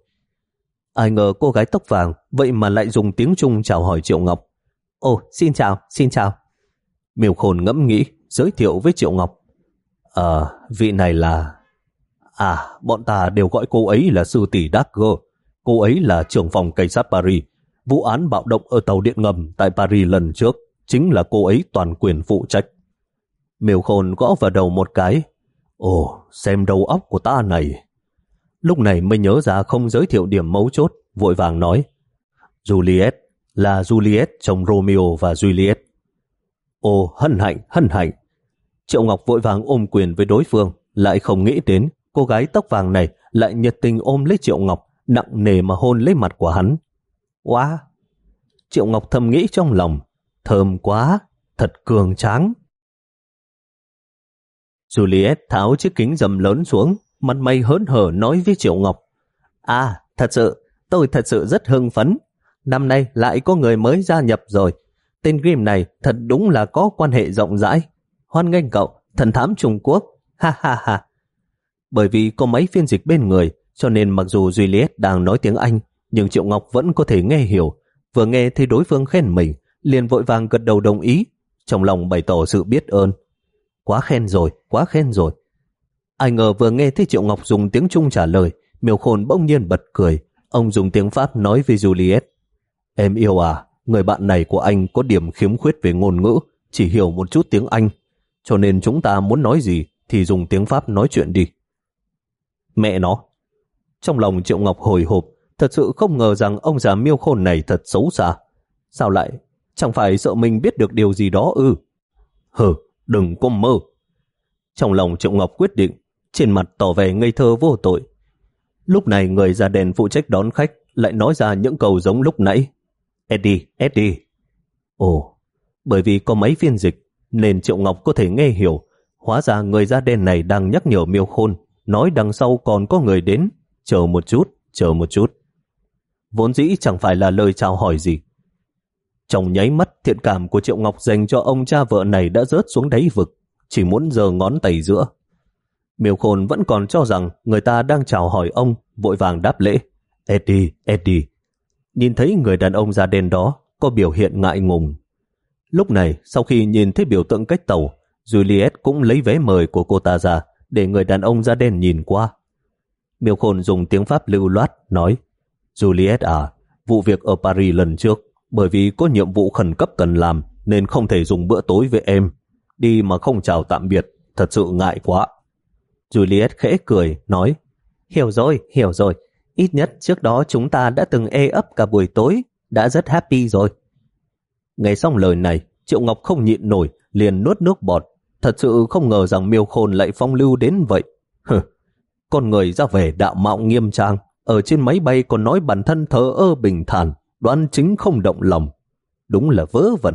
Ai ngờ cô gái tóc vàng vậy mà lại dùng tiếng Trung chào hỏi Triệu Ngọc. Ồ, xin chào, xin chào. Miêu Khôn ngẫm nghĩ, giới thiệu với Triệu Ngọc. À, vị này là... À, bọn ta đều gọi cô ấy là sư tỷ Dagger. Cô ấy là trưởng phòng cảnh sát Paris. Vụ án bạo động ở tàu điện ngầm tại Paris lần trước chính là cô ấy toàn quyền phụ trách. Miêu Khôn gõ vào đầu một cái. Ồ, xem đầu óc của ta này. Lúc này mới nhớ ra không giới thiệu điểm mấu chốt, vội vàng nói. Juliet, là Juliet chồng Romeo và Juliet. Ồ, hân hạnh, hân hạnh. Triệu Ngọc vội vàng ôm quyền với đối phương, lại không nghĩ đến cô gái tóc vàng này lại nhiệt tình ôm lấy Triệu Ngọc, nặng nề mà hôn lấy mặt của hắn. Wow! Triệu Ngọc thầm nghĩ trong lòng, thơm quá, thật cường tráng. Juliet tháo chiếc kính râm lớn xuống, mặt mày hớn hở nói với Triệu Ngọc. À, thật sự, tôi thật sự rất hưng phấn. Năm nay lại có người mới gia nhập rồi. Tên Grim này thật đúng là có quan hệ rộng rãi. Hoan nghênh cậu, thần thám Trung Quốc. Ha ha ha. Bởi vì có mấy phiên dịch bên người, cho nên mặc dù Juliet đang nói tiếng Anh, nhưng Triệu Ngọc vẫn có thể nghe hiểu. Vừa nghe thấy đối phương khen mình, liền vội vàng gật đầu đồng ý, trong lòng bày tỏ sự biết ơn. Quá khen rồi, quá khen rồi. Ai ngờ vừa nghe thấy Triệu Ngọc dùng tiếng Trung trả lời, Miêu Khôn bỗng nhiên bật cười. Ông dùng tiếng Pháp nói với Juliet. Em yêu à, người bạn này của anh có điểm khiếm khuyết về ngôn ngữ, chỉ hiểu một chút tiếng Anh. Cho nên chúng ta muốn nói gì thì dùng tiếng Pháp nói chuyện đi. Mẹ nó. Trong lòng Triệu Ngọc hồi hộp, thật sự không ngờ rằng ông già Miêu Khôn này thật xấu xa. Sao lại? Chẳng phải sợ mình biết được điều gì đó ư? Hừ, đừng có mơ. Trong lòng Triệu Ngọc quyết định, trên mặt tỏ vẻ ngây thơ vô tội. Lúc này người da đen phụ trách đón khách lại nói ra những câu giống lúc nãy. Eddie, Eddie. Ồ, bởi vì có mấy phiên dịch nên Triệu Ngọc có thể nghe hiểu. Hóa ra người da đen này đang nhắc nhở Miêu Khôn, nói đằng sau còn có người đến. Chờ một chút, chờ một chút. Vốn dĩ chẳng phải là lời chào hỏi gì. Trong nháy mắt, thiện cảm của Triệu Ngọc dành cho ông cha vợ này đã rớt xuống đáy vực, chỉ muốn giơ ngón tay giữa. Miêu Khôn vẫn còn cho rằng người ta đang chào hỏi ông, vội vàng đáp lễ. Eddie, Eddie. Nhìn thấy người đàn ông da đen đó có biểu hiện ngại ngùng. Lúc này, sau khi nhìn thấy biểu tượng cách tàu, Juliet cũng lấy vé mời của cô ta ra để người đàn ông da đen nhìn qua. Miêu Khôn dùng tiếng Pháp lưu loát nói. Juliet à, vụ việc ở Paris lần trước, bởi vì có nhiệm vụ khẩn cấp cần làm nên không thể dùng bữa tối với em. Đi mà không chào tạm biệt, thật sự ngại quá. Juliet khẽ cười, nói. Hiểu rồi, hiểu rồi. Ít nhất trước đó chúng ta đã từng ê ấp cả buổi tối, đã rất happy rồi. Nghe xong lời này, Triệu Ngọc không nhịn nổi, liền nuốt nước bọt. Thật sự không ngờ rằng Miêu Khôn lại phong lưu đến vậy. Hừ, con người ra vẻ đạo mạo nghiêm trang, ở trên máy bay còn nói bản thân thờ ơ bình thản, đoan chính không động lòng. Đúng là vớ vẩn.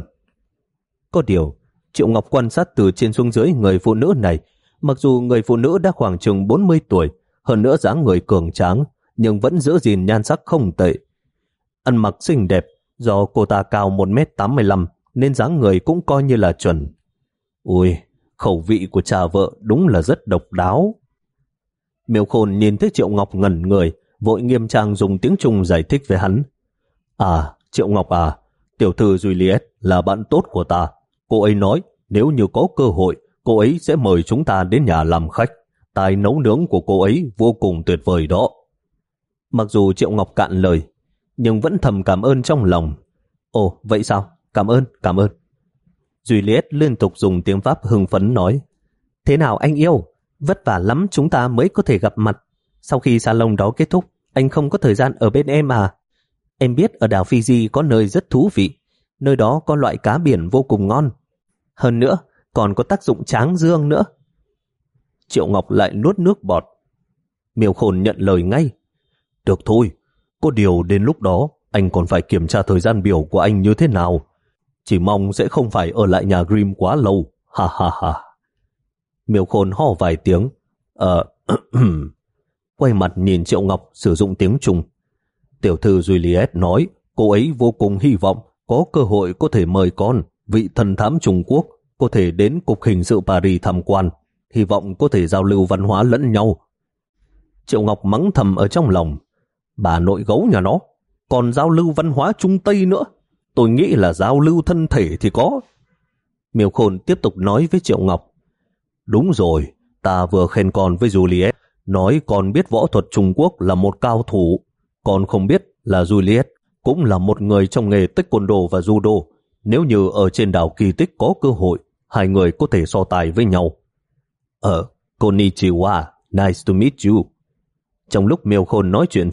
Có điều, Triệu Ngọc quan sát từ trên xuống dưới người phụ nữ này, mặc dù người phụ nữ đã khoảng chừng bốn mươi tuổi, hơn nữa dáng người cường tráng, nhưng vẫn giữ gìn nhan sắc không tệ. Ăn mặc xinh đẹp, do cô ta cao một mét tám mươi lăm nên dáng người cũng coi như là chuẩn. Ui, khẩu vị của cha vợ đúng là rất độc đáo. Miêu Khôn nhìn thấy Triệu Ngọc ngẩn người, vội nghiêm trang dùng tiếng Trung giải thích với hắn. À, Triệu Ngọc à, tiểu thư Juliet là bạn tốt của ta. Cô ấy nói nếu như có cơ hội, cô ấy sẽ mời chúng ta đến nhà làm khách. Tài nấu nướng của cô ấy vô cùng tuyệt vời đó. Mặc dù Triệu Ngọc cạn lời, nhưng vẫn thầm cảm ơn trong lòng. Ồ, vậy sao? Cảm ơn, cảm ơn. Juliet liên tục dùng tiếng Pháp hưng phấn nói. Thế nào anh yêu? Vất vả lắm chúng ta mới có thể gặp mặt. Sau khi salon đó kết thúc, anh không có thời gian ở bên em à? Em biết ở đảo Fiji có nơi rất thú vị. Nơi đó có loại cá biển vô cùng ngon. Hơn nữa, còn có tác dụng tráng dương nữa. Triệu Ngọc lại nuốt nước bọt. Miêu Khôn nhận lời ngay. Được thôi, có điều đến lúc đó anh còn phải kiểm tra thời gian biểu của anh như thế nào. Chỉ mong sẽ không phải ở lại nhà Grim quá lâu. Ha ha ha. Miêu Khôn ho vài tiếng. Ờ, quay mặt nhìn Triệu Ngọc sử dụng tiếng Trung. Tiểu thư Juliet nói cô ấy vô cùng hy vọng có cơ hội có thể mời con, vị thần thám Trung Quốc, có thể đến Cục Hình sự Paris tham quan, hy vọng có thể giao lưu văn hóa lẫn nhau. Triệu Ngọc mắng thầm ở trong lòng. Bà nội gấu nhà nó, còn giao lưu văn hóa Trung Tây nữa. Tôi nghĩ là giao lưu thân thể thì có. Miêu Khôn tiếp tục nói với Triệu Ngọc. Đúng rồi, ta vừa khen con với Juliet, nói con biết võ thuật Trung Quốc là một cao thủ. Con không biết là Juliet cũng là một người trong nghề taekwondo và judo. Nếu như ở trên đảo Kỳ Tích có cơ hội, hai người có thể so tài với nhau. Ờ, konnichiwa, nice to meet you. Trong lúc Miêu Khôn nói chuyện phiếm,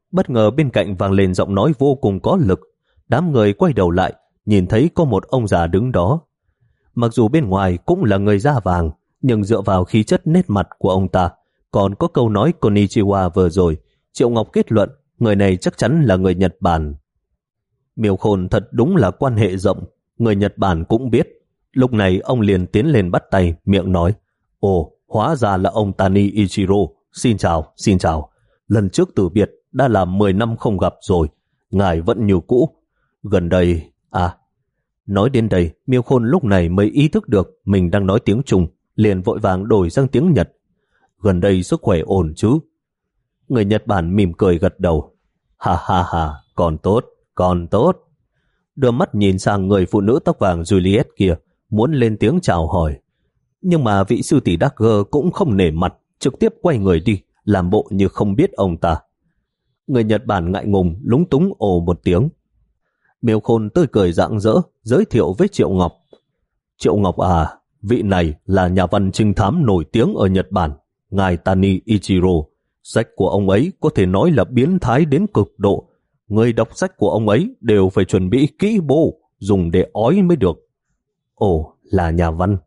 Bất ngờ bên cạnh vang lên giọng nói vô cùng có lực. Đám người quay đầu lại, nhìn thấy có một ông già đứng đó. Mặc dù bên ngoài cũng là người da vàng, nhưng dựa vào khí chất nét mặt của ông ta, còn có câu nói Konnichiwa vừa rồi, Triệu Ngọc kết luận người này chắc chắn là người Nhật Bản. Miêu Khôn thật đúng là quan hệ rộng, người Nhật Bản cũng biết. Lúc này ông liền tiến lên bắt tay, miệng nói: Ồ, hóa ra là ông Tani Ichiro, xin chào, xin chào. Lần trước từ biệt đã là mười năm không gặp rồi, ngài vẫn như cũ. Gần đây, à... Nói đến đây, Miêu Khôn lúc này mới ý thức được mình đang nói tiếng Trung, liền vội vàng đổi sang tiếng Nhật. Gần đây sức khỏe ổn chứ? Người Nhật Bản mỉm cười gật đầu. Ha ha ha, còn tốt, còn tốt. Đưa mắt nhìn sang người phụ nữ tóc vàng Juliet kia, muốn lên tiếng chào hỏi. Nhưng mà vị sư tỷ Dagger cũng không nể mặt, trực tiếp quay người đi, làm bộ như không biết ông ta. Người Nhật Bản ngại ngùng, lúng túng ồ một tiếng. Miêu Khôn tươi cười rạng rỡ, giới thiệu với Triệu Ngọc. Triệu Ngọc à, vị này là nhà văn trinh thám nổi tiếng ở Nhật Bản, ngài Tani Ichiro. Sách của ông ấy có thể nói là biến thái đến cực độ. Người đọc sách của ông ấy đều phải chuẩn bị kỹ bô, dùng để ói mới được. Ồ, là nhà văn.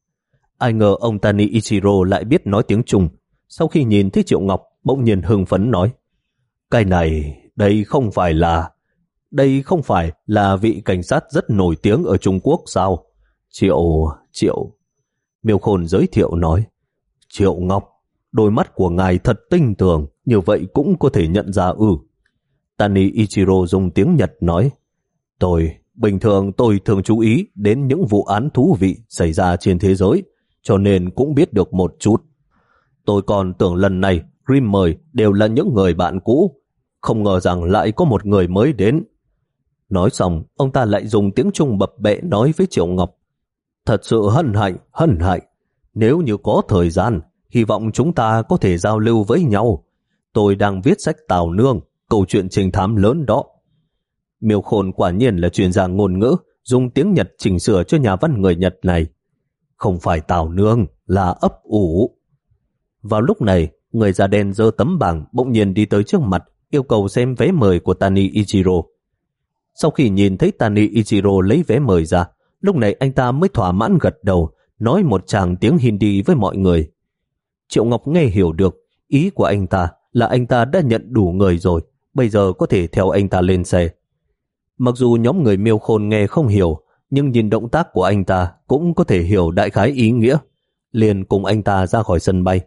Ai ngờ ông Tani Ichiro lại biết nói tiếng Trung. Sau khi nhìn thấy Triệu Ngọc, bỗng nhiên hưng phấn nói: Cái này, đây không phải là... Đây không phải là vị cảnh sát rất nổi tiếng ở Trung Quốc sao? Triệu... Triệu... Miêu Khôn giới thiệu nói: Triệu Ngọc, đôi mắt của ngài thật tinh tường, như vậy cũng có thể nhận ra ư. Tani Ichiro dùng tiếng Nhật nói: Tôi, bình thường tôi thường chú ý đến những vụ án thú vị xảy ra trên thế giới, cho nên cũng biết được một chút. Tôi còn tưởng lần này Grimm mời đều là những người bạn cũ, không ngờ rằng lại có một người mới đến. Nói xong, ông ta lại dùng tiếng Trung bập bẹ nói với Triệu Ngọc: Thật sự hân hạnh, hân hạnh. Nếu như có thời gian, hy vọng chúng ta có thể giao lưu với nhau. Tôi đang viết sách Tào Nương, câu chuyện trinh thám lớn đó. Miêu Khôn quả nhiên là chuyên gia ngôn ngữ, dùng tiếng Nhật chỉnh sửa cho nhà văn người Nhật này. Không phải Tào Nương, là ấp ủ. Vào lúc này, người da đen giơ tấm bảng bỗng nhiên đi tới trước mặt, yêu cầu xem vé mời của Tani Ichiro. Sau khi nhìn thấy Tani Ichiro lấy vé mời ra, lúc này anh ta mới thỏa mãn gật đầu, nói một tràng tiếng Hindi với mọi người. Triệu Ngọc nghe hiểu được, ý của anh ta là anh ta đã nhận đủ người rồi, bây giờ có thể theo anh ta lên xe. Mặc dù nhóm người Miêu Khôn nghe không hiểu, nhưng nhìn động tác của anh ta cũng có thể hiểu đại khái ý nghĩa. Liền cùng anh ta ra khỏi sân bay.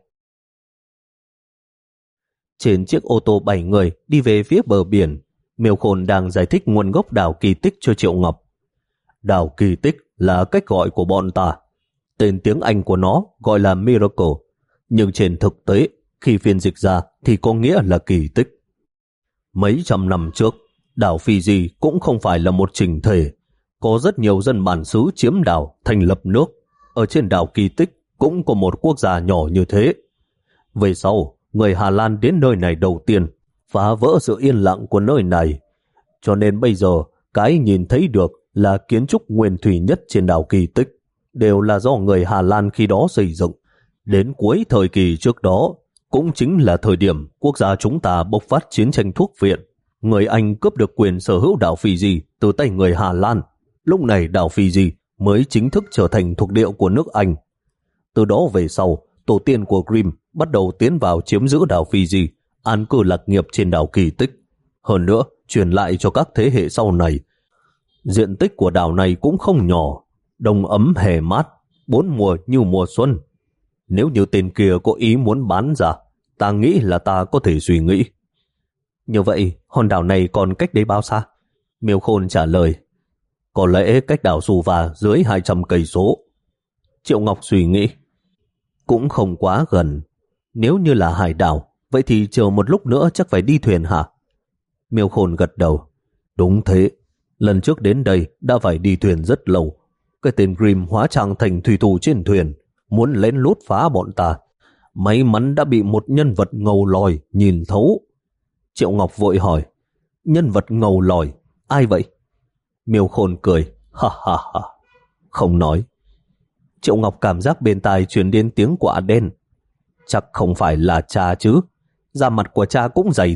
Trên chiếc ô tô bảy người đi về phía bờ biển, Miêu Khôn đang giải thích nguồn gốc đảo Kỳ Tích cho Triệu Ngọc. Đảo Kỳ Tích là cách gọi của bọn ta. Tên tiếng Anh của nó gọi là Miracle, nhưng trên thực tế, khi phiên dịch ra thì có nghĩa là kỳ tích. Mấy trăm năm trước, đảo Fiji cũng không phải là một chỉnh thể. Có rất nhiều dân bản xứ chiếm đảo, thành lập nước. Ở trên đảo Kỳ Tích cũng có một quốc gia nhỏ như thế. Về sau, người Hà Lan đến nơi này đầu tiên, phá vỡ sự yên lặng của nơi này. Cho nên bây giờ, cái nhìn thấy được là kiến trúc nguyên thủy nhất trên đảo Kỳ Tích đều là do người Hà Lan khi đó xây dựng. Đến cuối thời kỳ trước đó, cũng chính là thời điểm quốc gia chúng ta bộc phát chiến tranh thuốc viện. Người Anh cướp được quyền sở hữu đảo Fiji từ tay người Hà Lan. Lúc này đảo Fiji mới chính thức trở thành thuộc địa của nước Anh. Từ đó về sau, tổ tiên của Grimm bắt đầu tiến vào chiếm giữ đảo Fiji, an cư lạc nghiệp trên đảo Kỳ Tích. Hơn nữa, truyền lại cho các thế hệ sau này. Diện tích của đảo này cũng không nhỏ, đông ấm hè mát, bốn mùa như mùa xuân. Nếu như tên kia có ý muốn bán ra, ta nghĩ là ta có thể suy nghĩ. Như vậy, hòn đảo này còn cách đấy bao xa? Miêu Khôn trả lời: Có lẽ cách đảo Suva dưới hai trăm cây số. Triệu Ngọc suy nghĩ: Cũng không quá gần. Nếu như là hải đảo, vậy thì chờ một lúc nữa chắc phải đi thuyền hả? Miêu Khôn gật đầu: Đúng thế. Lần trước đến đây đã phải đi thuyền rất lâu. Cái tên Grimm hóa trang thành thủy thủ trên thuyền, muốn lén lút phá bọn ta. May mắn đã bị một nhân vật ngầu lòi nhìn thấu. Triệu Ngọc vội hỏi: Nhân vật ngầu lòi? Ai vậy? Miêu Khôn cười: Ha ha ha. Không nói. Triệu Ngọc cảm giác bên tai truyền đến tiếng quả đen. Chắc không phải là cha chứ. Da mặt của cha cũng dày thật,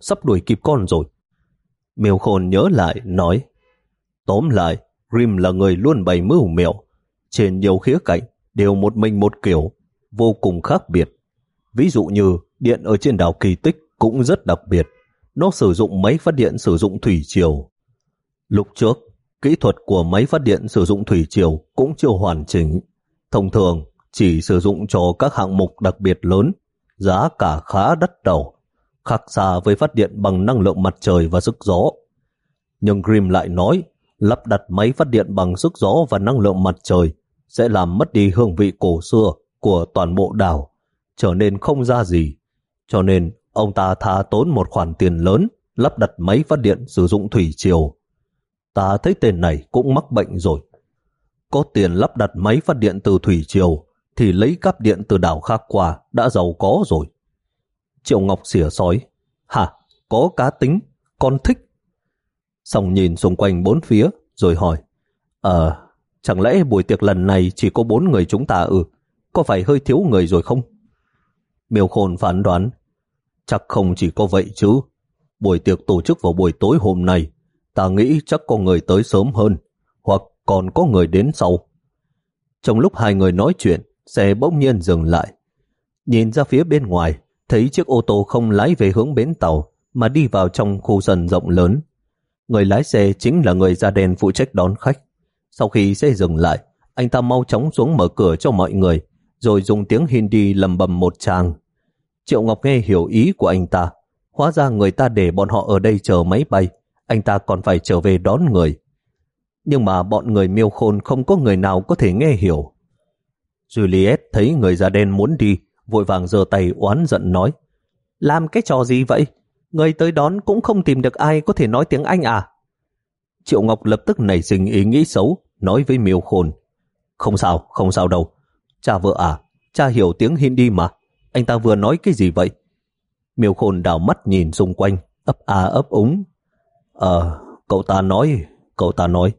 sắp đuổi kịp con rồi. Miêu Khôn nhớ lại, nói, tóm lại, Grim là người luôn bày mưu mẹo, trên nhiều khía cạnh, đều một mình một kiểu, vô cùng khác biệt. Ví dụ như, điện ở trên đảo Kỳ Tích cũng rất đặc biệt, nó sử dụng máy phát điện sử dụng thủy triều. Lúc trước, kỹ thuật của máy phát điện sử dụng thủy triều cũng chưa hoàn chỉnh, thông thường chỉ sử dụng cho các hạng mục đặc biệt lớn, giá cả khá đắt đầu, khác xa với phát điện bằng năng lượng mặt trời và sức gió. Nhưng Grim lại nói, lắp đặt máy phát điện bằng sức gió và năng lượng mặt trời sẽ làm mất đi hương vị cổ xưa của toàn bộ đảo, trở nên không ra gì. Cho nên, ông ta thà tốn một khoản tiền lớn lắp đặt máy phát điện sử dụng thủy triều. Ta thấy tên này cũng mắc bệnh rồi. Có tiền lắp đặt máy phát điện từ thủy triều thì lấy cáp điện từ đảo khác qua đã giàu có rồi. Triệu Ngọc xỉa sói. Hả? Có cá tính? Con thích. Xong nhìn xung quanh bốn phía rồi hỏi, Ờ, chẳng lẽ buổi tiệc lần này chỉ có bốn người chúng ta ư? Có phải hơi thiếu người rồi không? Miêu Khôn phán đoán, chắc không chỉ có vậy chứ. Buổi tiệc tổ chức vào buổi tối hôm nay, ta nghĩ chắc có người tới sớm hơn, hoặc còn có người đến sau. Trong lúc hai người nói chuyện, xe bỗng nhiên dừng lại. Nhìn ra phía bên ngoài, thấy chiếc ô tô không lái về hướng bến tàu, mà đi vào trong khu sân rộng lớn. Người lái xe chính là người da đen phụ trách đón khách. Sau khi xe dừng lại, anh ta mau chóng xuống mở cửa cho mọi người, rồi dùng tiếng Hindi lầm bầm một tràng. Triệu Ngọc nghe hiểu ý của anh ta. Hóa ra người ta để bọn họ ở đây chờ máy bay, anh ta còn phải trở về đón người. Nhưng mà bọn người Miêu Khôn không có người nào có thể nghe hiểu. Juliet thấy người da đen muốn đi, vội vàng giơ tay oán giận nói, làm cái trò gì vậy? Người tới đón cũng không tìm được ai có thể nói tiếng Anh à? Triệu Ngọc lập tức nảy sinh ý nghĩ xấu, nói với Miêu Khôn, không sao, không sao đâu. Cha vợ à, cha hiểu tiếng Hindi mà. Anh ta vừa nói cái gì vậy? Miêu Khôn đảo mắt nhìn xung quanh, ấp a ấp úng. Ờ, cậu ta nói, cậu ta nói.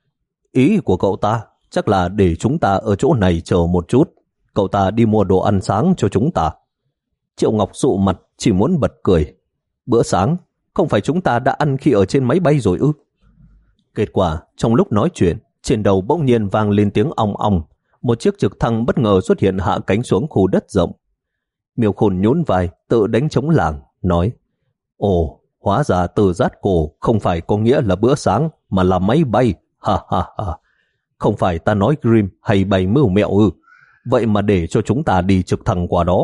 Ý của cậu ta chắc là để chúng ta ở chỗ này chờ một chút. Cậu ta đi mua đồ ăn sáng cho chúng ta. Triệu Ngọc sụ mặt chỉ muốn bật cười. Bữa sáng, không phải chúng ta đã ăn khi ở trên máy bay rồi ư? Kết quả, trong lúc nói chuyện, trên đầu bỗng nhiên vang lên tiếng ong ong. Một chiếc trực thăng bất ngờ xuất hiện hạ cánh xuống khu đất rộng. Miêu Khôn nhún vai, tự đánh trống lảng, nói, ồ, hóa ra từ rát cổ không phải có nghĩa là bữa sáng, mà là máy bay, ha ha ha. Không phải ta nói Grim hay bày mưu mẹo ư? Vậy mà để cho chúng ta đi trực thăng qua đó.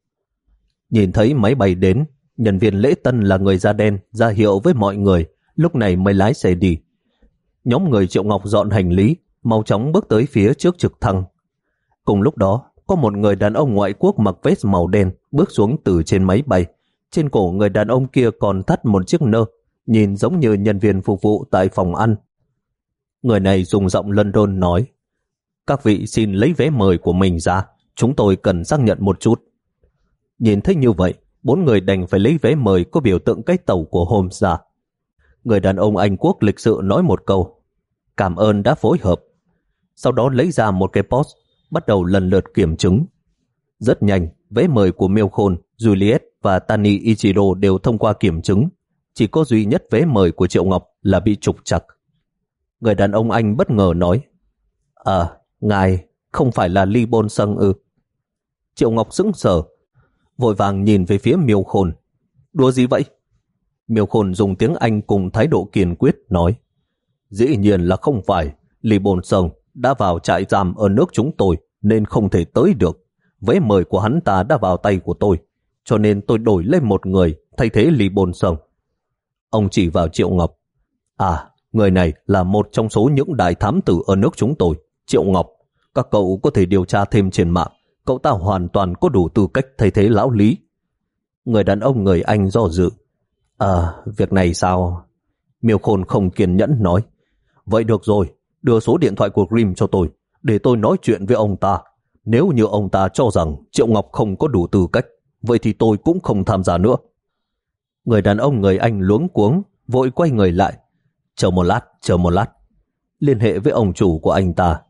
Nhìn thấy máy bay đến, nhân viên lễ tân là người da đen ra hiệu với mọi người, lúc này mới lái xe đi. Nhóm người Triệu Ngọc dọn hành lý, mau chóng bước tới phía trước trực thăng. Cùng lúc đó, có một người đàn ông ngoại quốc mặc vest màu đen bước xuống từ trên máy bay. Trên cổ người đàn ông kia còn thắt một chiếc nơ, nhìn giống như nhân viên phục vụ tại phòng ăn. Người này dùng giọng London nói, các vị xin lấy vé mời của mình ra, chúng tôi cần xác nhận một chút. Nhìn thấy như vậy, bốn người đành phải lấy vé mời có biểu tượng cái tàu của Holmes ra. Người đàn ông Anh quốc lịch sự nói một câu, cảm ơn đã phối hợp. Sau đó lấy ra một cái post, bắt đầu lần lượt kiểm chứng. Rất nhanh, vé mời của Miêu Khôn, Juliet và Tani Ichiro đều thông qua kiểm chứng. Chỉ có duy nhất vé mời của Triệu Ngọc là bị trục trặc. Người đàn ông Anh bất ngờ nói, À, ngài không phải là Lee Bon Sung ư? Triệu Ngọc sững sờ, vội vàng nhìn về phía Miêu Khôn. Đùa gì vậy? Miêu Khôn dùng tiếng Anh cùng thái độ kiên quyết nói, dĩ nhiên là không phải. Lee Bon Sung đã vào trại giam ở nước chúng tôi nên không thể tới được. Vé mời của hắn ta đã vào tay của tôi, cho nên tôi đổi lên một người thay thế Lee Bon Sung. Ông chỉ vào Triệu Ngọc. À, người này là một trong số những đại thám tử ở nước chúng tôi, Triệu Ngọc. Các cậu có thể điều tra thêm trên mạng. Cậu ta hoàn toàn có đủ tư cách thay thế lão Lý. Người đàn ông người Anh do dự. À, việc này sao? Miêu Khôn không kiên nhẫn nói. Vậy được rồi, đưa số điện thoại của Grim cho tôi, để tôi nói chuyện với ông ta. Nếu như ông ta cho rằng Triệu Ngọc không có đủ tư cách, vậy thì tôi cũng không tham gia nữa. Người đàn ông người Anh luống cuống, vội quay người lại. Chờ một lát, chờ một lát. Liên hệ với ông chủ của anh ta.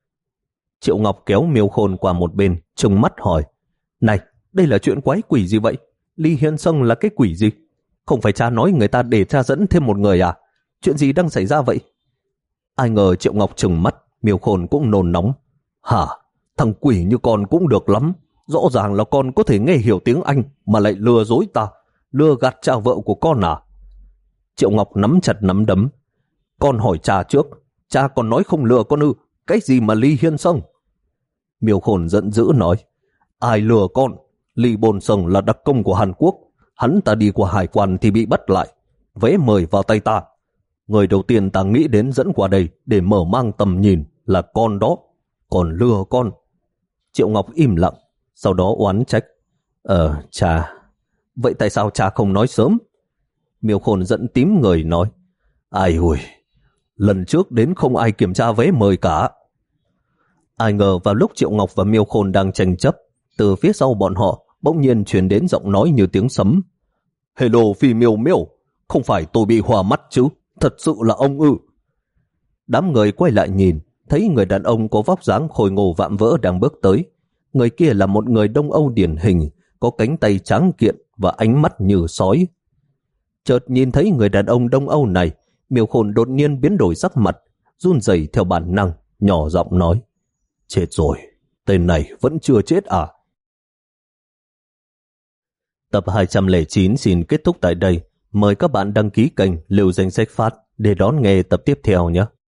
Triệu Ngọc kéo Miêu Khôn qua một bên, trừng mắt hỏi. Này, đây là chuyện quái quỷ gì vậy? Lee Hiên Sung là cái quỷ gì? Không phải cha nói người ta để cha dẫn thêm một người à? Chuyện gì đang xảy ra vậy? Ai ngờ Triệu Ngọc trừng mắt, Miêu Khôn cũng nôn nóng. Hả? Thằng quỷ như con cũng được lắm. Rõ ràng là con có thể nghe hiểu tiếng Anh mà lại lừa dối ta, lừa gạt cha vợ của con à? Triệu Ngọc nắm chặt nắm đấm. Con hỏi cha trước, cha còn nói không lừa con ư? Cái gì mà Ly Hiên Sông? Miêu Khôn giận dữ nói. Ai lừa con? Ly Bôn Sông là đặc công của Hàn Quốc. Hắn ta đi qua hải quan thì bị bắt lại. Vé mời vào tay ta. Người đầu tiên ta nghĩ đến dẫn qua đây để mở mang tầm nhìn là con đó. Còn lừa con. Triệu Ngọc im lặng, sau đó oán trách. Ờ, cha, vậy tại sao cha không nói sớm? Miêu Khôn giận tím người nói. Ai ui, lần trước đến không ai kiểm tra vé mời cả. Ai ngờ vào lúc Triệu Ngọc và Miêu Khôn đang tranh chấp, từ phía sau bọn họ bỗng nhiên truyền đến giọng nói như tiếng sấm. Hello Phi Miêu Miêu, không phải tôi bị hòa mắt chứ, thật sự là ông ư? Đám người quay lại nhìn, thấy người đàn ông có vóc dáng khôi ngô vạm vỡ đang bước tới. Người kia là một người Đông Âu điển hình, có cánh tay tráng kiện và ánh mắt như sói. Chợt nhìn thấy người đàn ông Đông Âu này, Miêu Khôn đột nhiên biến đổi sắc mặt, run rẩy theo bản năng, nhỏ giọng nói. Chết rồi, tên này vẫn chưa chết à? Tập hai trăm lẻ chín xin kết thúc tại đây. Mời các bạn đăng ký kênh Lưu Danh Sách Phát để đón nghe tập tiếp theo nhé.